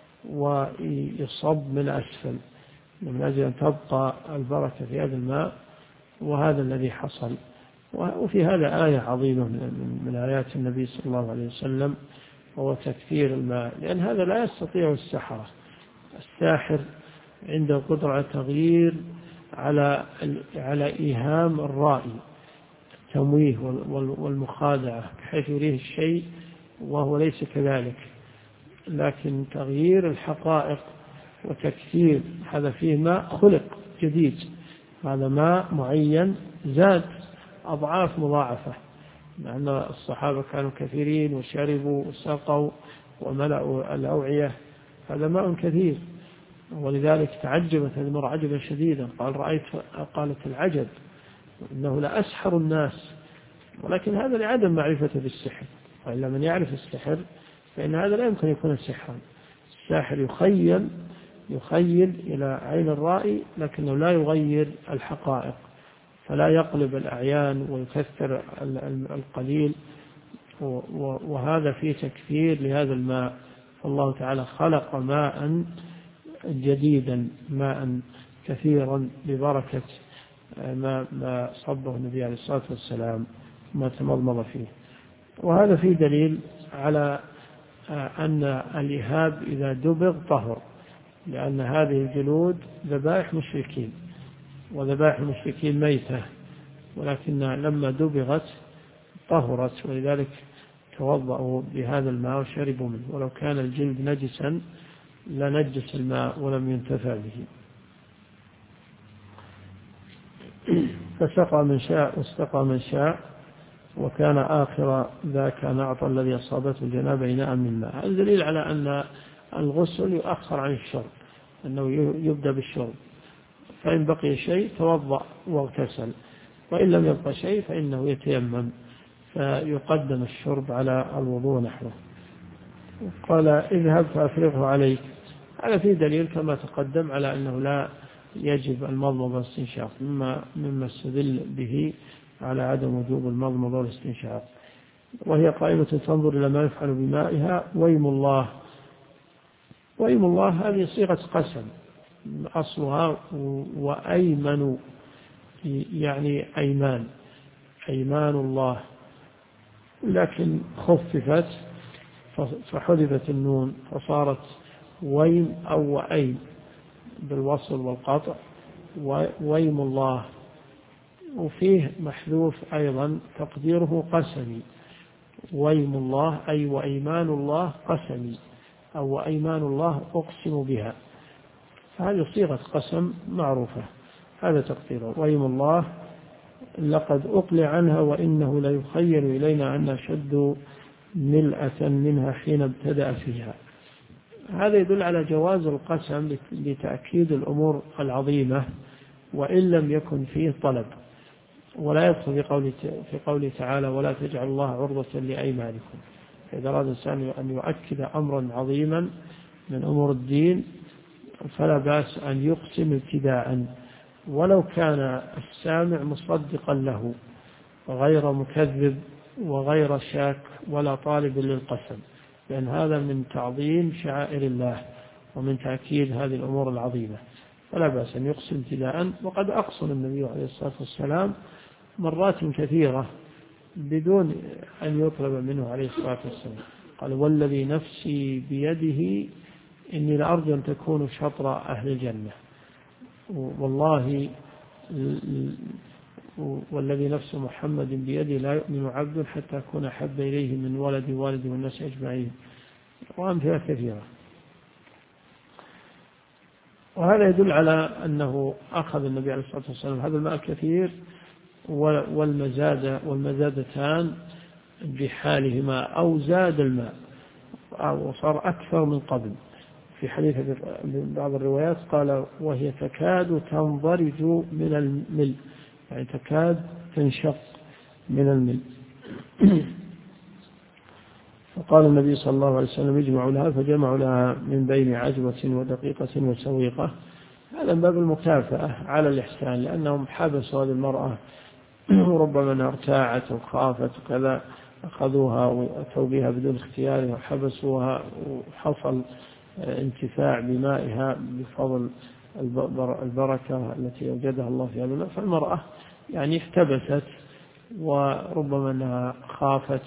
ويصب من أسفل من أجل أن تبقى البركة في هذا الماء، وهذا الذي حصل. وفي هذا آية عظيمة من آيات النبي صلى الله عليه وسلم، وهو تكثير الماء، لأن هذا لا يستطيع السحرة. الساحر عنده قدرة على تغيير على إيهام الرائي، التمويه والمخادعة، بحيث يريه الشيء وهو ليس كذلك. لكن تغيير الحقائق وتكثير، هذا فيه ماء خلق جديد، هذا ماء معين زاد أضعاف مضاعفة، لأن الصحابة كانوا كثيرين وشربوا وسقوا وملأوا الأوعية، هذا ماء كثير. ولذلك تعجبت هذه المرأة عجبا شديدا، قالت العجب إنه لأسحر الناس، ولكن هذا لعدم معرفة بالسحر، وإلا من يعرف السحر فإن هذا لا يمكن يكون سحرا. الساحر يخيل إلى عين الرائي، لكنه لا يغير الحقائق، فلا يقلب الأعيان ويكثر القليل، وهذا فيه تكثير لهذا الماء. فالله تعالى خلق ماء جديدا، ماء كثيرا ببركة ما صبه النبي عليه الصلاة والسلام ما تمضمض فيه. وهذا فيه دليل على أن الإهاب إذا دبغ طهر، لأن هذه الجلود ذبائح مشركين، وذبائح المشركين ميتة، ولكنها لما دبغت طهرت، ولذلك توضأوا بهذا الماء وشربوا منه، ولو كان الجلد نجسا لنجس الماء ولم ينتفع به. فسقى من شاء واستقى من شاء، وكان آخر ذاك نعط الذي أصابته الجنابة إناء من ماء. هذا دليل على أن الغسل يؤخر عن الشرب، أنه يبدأ بالشرب، فإن بقي شيء توضأ واغتسل، وإن لم يبقى شيء فإنه يتيمم، فيقدم الشرب على الوضوء نحوه. قال اذهب فأفرغه عليك. هذا فيه دليل كما تقدم على أنه لا يجب المضمضة والاستنشاق، مما استدل به على عدم وجوب المضمضة والاستنشاق. وهي قائمة تنظر إلى ما يفعل بمائها. ويم الله، ويم الله هذه صيغة قسم أصلها، وأيمن يعني أيمان الله، لكن خففت فحذفت النون فصارت ويم أو وأيم بالوصل والقطع، ويم الله. وفيه محذوف أيضا تقديره قسمي، ويم الله أي وأيمان الله قسمي، أو وأيمان الله أقسم بها. هذه صيغة قسم معروفة، هذا تقديره. ويم الله لقد أقلع عنها وإنه ليخيل إلينا أن شد ملأة منها حين ابتدأ فيها. هذا يدل على جواز القسم لتأكيد الأمور العظيمة، وإن لم يكن فيه طلب. ولا يدخل في قوله تعالى ولا تجعل الله عرضة لأيمانكم. إذا أراد الإنسان أن يؤكد أمرا عظيما من أمور الدين فلا بأس أن يقسم ابتداء، ولو كان السامع مصدقا له غير مكذب وغير شاك ولا طالب للقسم، لأن هذا من تعظيم شعائر الله ومن تأكيد هذه الأمور العظيمة، فلا بأس أن يقسم ابتداء. وقد أقسم النبي عليه الصلاة والسلام مرات كثيرة بدون أن يطلب منه عليه الصلاة والسلام. قال والذي نفسي بيده إني لأرجو أن تكونوا شطر أهل الجنة، والله والذي نفس محمد بيده لا يؤمن عبد حتى أكون أحب إليه من والدي والناس أجمعين، وأمثلة كثيرة. وهذا يدل على أنه أخذ النبي عليه الصلاة والسلام هذا الماء الكثير والمزادتان بحالهما، أو زاد الماء أو صار أكثر من قبل. في حديث بعض الروايات قال وهي تكاد تنضرج من الملء، يعني تكاد تنشق من الملء. فقال النبي صلى الله عليه وسلم اجمعوا لها، فجمعوا لها من بين عجوة ودقيقة وسويقة. هذا من باب المكافأة على الإحسان، لأنهم حبسوا هذه المرأة وربما أنها ارتاعت وخافت وكذا، أخذوها وأتوا بها بدون اختيارها وحبسوها، وحصل انتفاع بمائها بفضل البركة التي أوجدها الله في هذا الماء. فالمرأة يعني احتبست وربما أنها خافت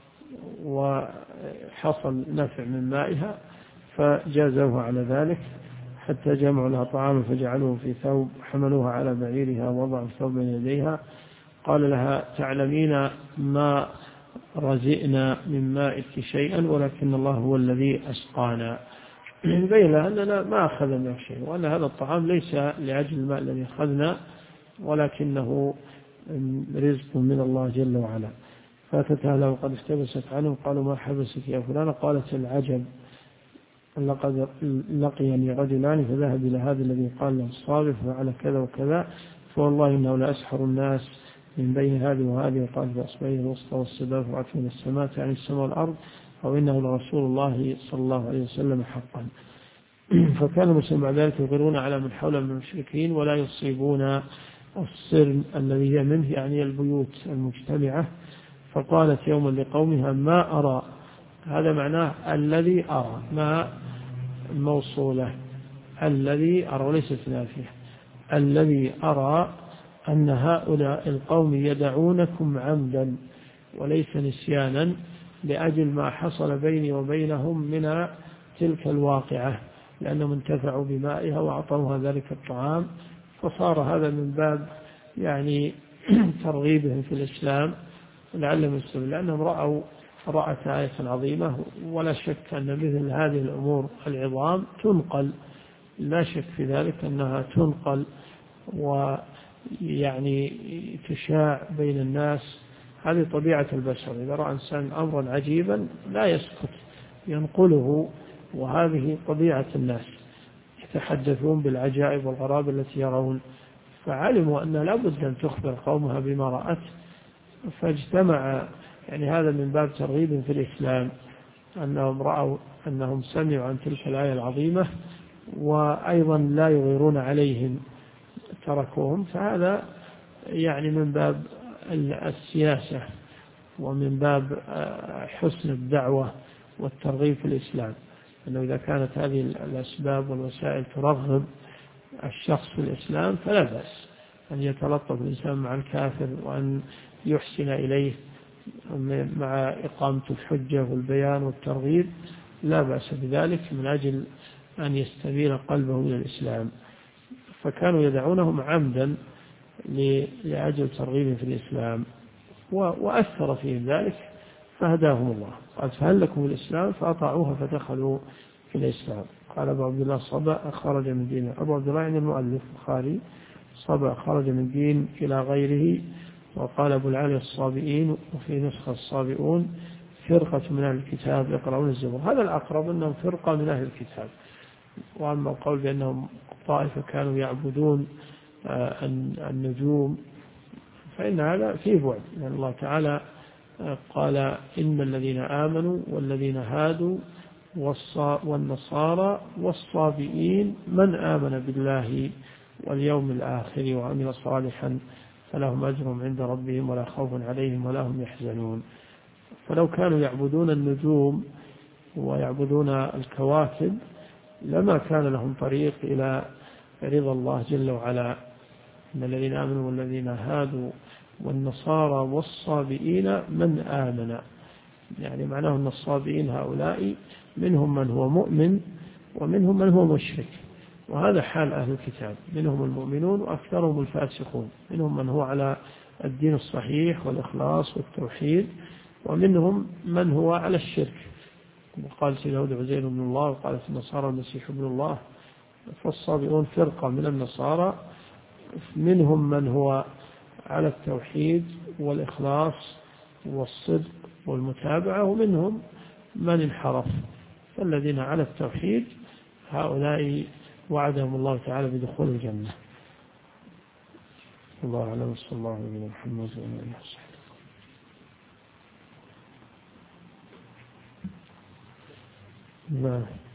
وحصل نفع من مائها، فجازوها على ذلك حتى جمعوا لها طعاما فجعلوه في ثوب، حملوها على بعيرها ووضعوا الثوب بين يديها. قال لها تعلمين ما رزئنا من مائك شيئا ولكن الله هو الذي أسقانا. بين لها أننا ما أخذنا شيء، وأن هذا الطعام ليس لأجل الماء الذي أخذنا ولكنه رزق من الله جل وعلا. فاتتها له وقد احتبست عنه، قالوا ما حبسك يا فلانة؟ قالت العجب لقد لقيني رجلان فذهب إلى هذا الذي قال له الصابر فعل كذا وكذا، فوالله إنه لأسحر الناس من بين هذه وهذه، وقال بأصبعه الوسطى والسباب وعت من السماء عن السماء والأرض، أو إنه لرسول الله صلى الله عليه وسلم حقا. فكان المسلمون بعد ذلك يغيرون على من حول من المشركين ولا يصيبون السر الذي هي منه، يعني البيوت المجتمعة. فقالت يوما لقومها ما أرى، هذا معناه الذي أرى، ما موصولة، الذي أرى وليست نافية، الذي أرى أن هؤلاء القوم يدعونكم عمدا وليس نسيانا لأجل ما حصل بيني وبينهم من تلك الواقعة، لأنهم انتفعوا بمائها وأعطوها ذلك الطعام، فصار هذا من باب يعني ترغيبهم في الإسلام لعلهم يسلمون، لأنهم رأوا رأت آية عظيمة، ولا شك أن مثل هذه الأمور العظام تنقل، لا شك في ذلك أنها تنقل ويعني تشاع بين الناس. هذه طبيعة البشر، إذا رأى إنسان أمرا عجيبا لا يسكت، ينقله، وهذه طبيعة الناس، يتحدثون بالعجائب والغرائب التي يرون. فعلموا أن لا بد أن تخبر قومها بما رأت، فاجتمع، يعني هذا من باب ترغيب في الإسلام، أنهم رأوا أنهم سمعوا عن تلك الآية العظيمة وأيضا لا يغيرون عليهم تركوهم. فهذا يعني من باب السياسة ومن باب حسن الدعوة والترغيب في الإسلام، أنه إذا كانت هذه الأسباب والوسائل ترغب الشخص في الإسلام فلا بأس أن يتلطف الإنسان مع الكافر وأن يحسن إليه مع إقامة الحجة والبيان والترغيب، لا بأس بذلك من أجل أن يستميل قلبه إلى الإسلام. فكانوا يدعونهم عمدا لأجل ترغيب في الإسلام، وأثر فيهم ذلك فهداهم الله. قال فهل لكم الإسلام؟ فأطاعوها فدخلوا في الإسلام. قال أبو عبد الله صبأ خرج من دينه. أبو عبد الله يعني المؤلف البخاري، صبأ خرج من دين إلى غيره. وقال أبو العالي الصابئين، وفي نسخة الصابئون، فرقة من أهل الكتاب يقرؤون الزبور. هذا الأقرب أنهم فرقة من أهل الكتاب. وأما القول بأنهم طائفة كانوا يعبدون النجوم فإن هذا فيه بعد، لأن الله تعالى قال إن الذين آمنوا والذين هادوا والنصارى والصابئين من آمن بالله واليوم الآخر وعمل صالحا فلهم أجر عند ربهم ولا خوف عليهم ولا هم يحزنون. فلو كانوا يعبدون النجوم ويعبدون الكواكب لما كان لهم طريق إلى رضا الله جل وعلا. إن الذين آمنوا والذين هادوا والنصارى والصابئين من آمن، يعني معناه أن الصابئين هؤلاء منهم من هو مؤمن ومنهم من هو مشرك، وهذا حال أهل الكتاب، منهم المؤمنون وأكثرهم الفاسقون، منهم من هو على الدين الصحيح والإخلاص والتوحيد، ومنهم من هو على الشرك. وقال سيدنا عزير بن الله، وقالت النصارى المسيح ابن الله. فالصابئون فرقة من النصارى، منهم من هو على التوحيد والإخلاص والصدق والمتابعة، ومنهم من انحرف. فالذين على التوحيد هؤلاء وعدهم الله تعالى بدخول الجنة. الله أعلم، صلى الله عليه محمد وعلى آله وصحبه.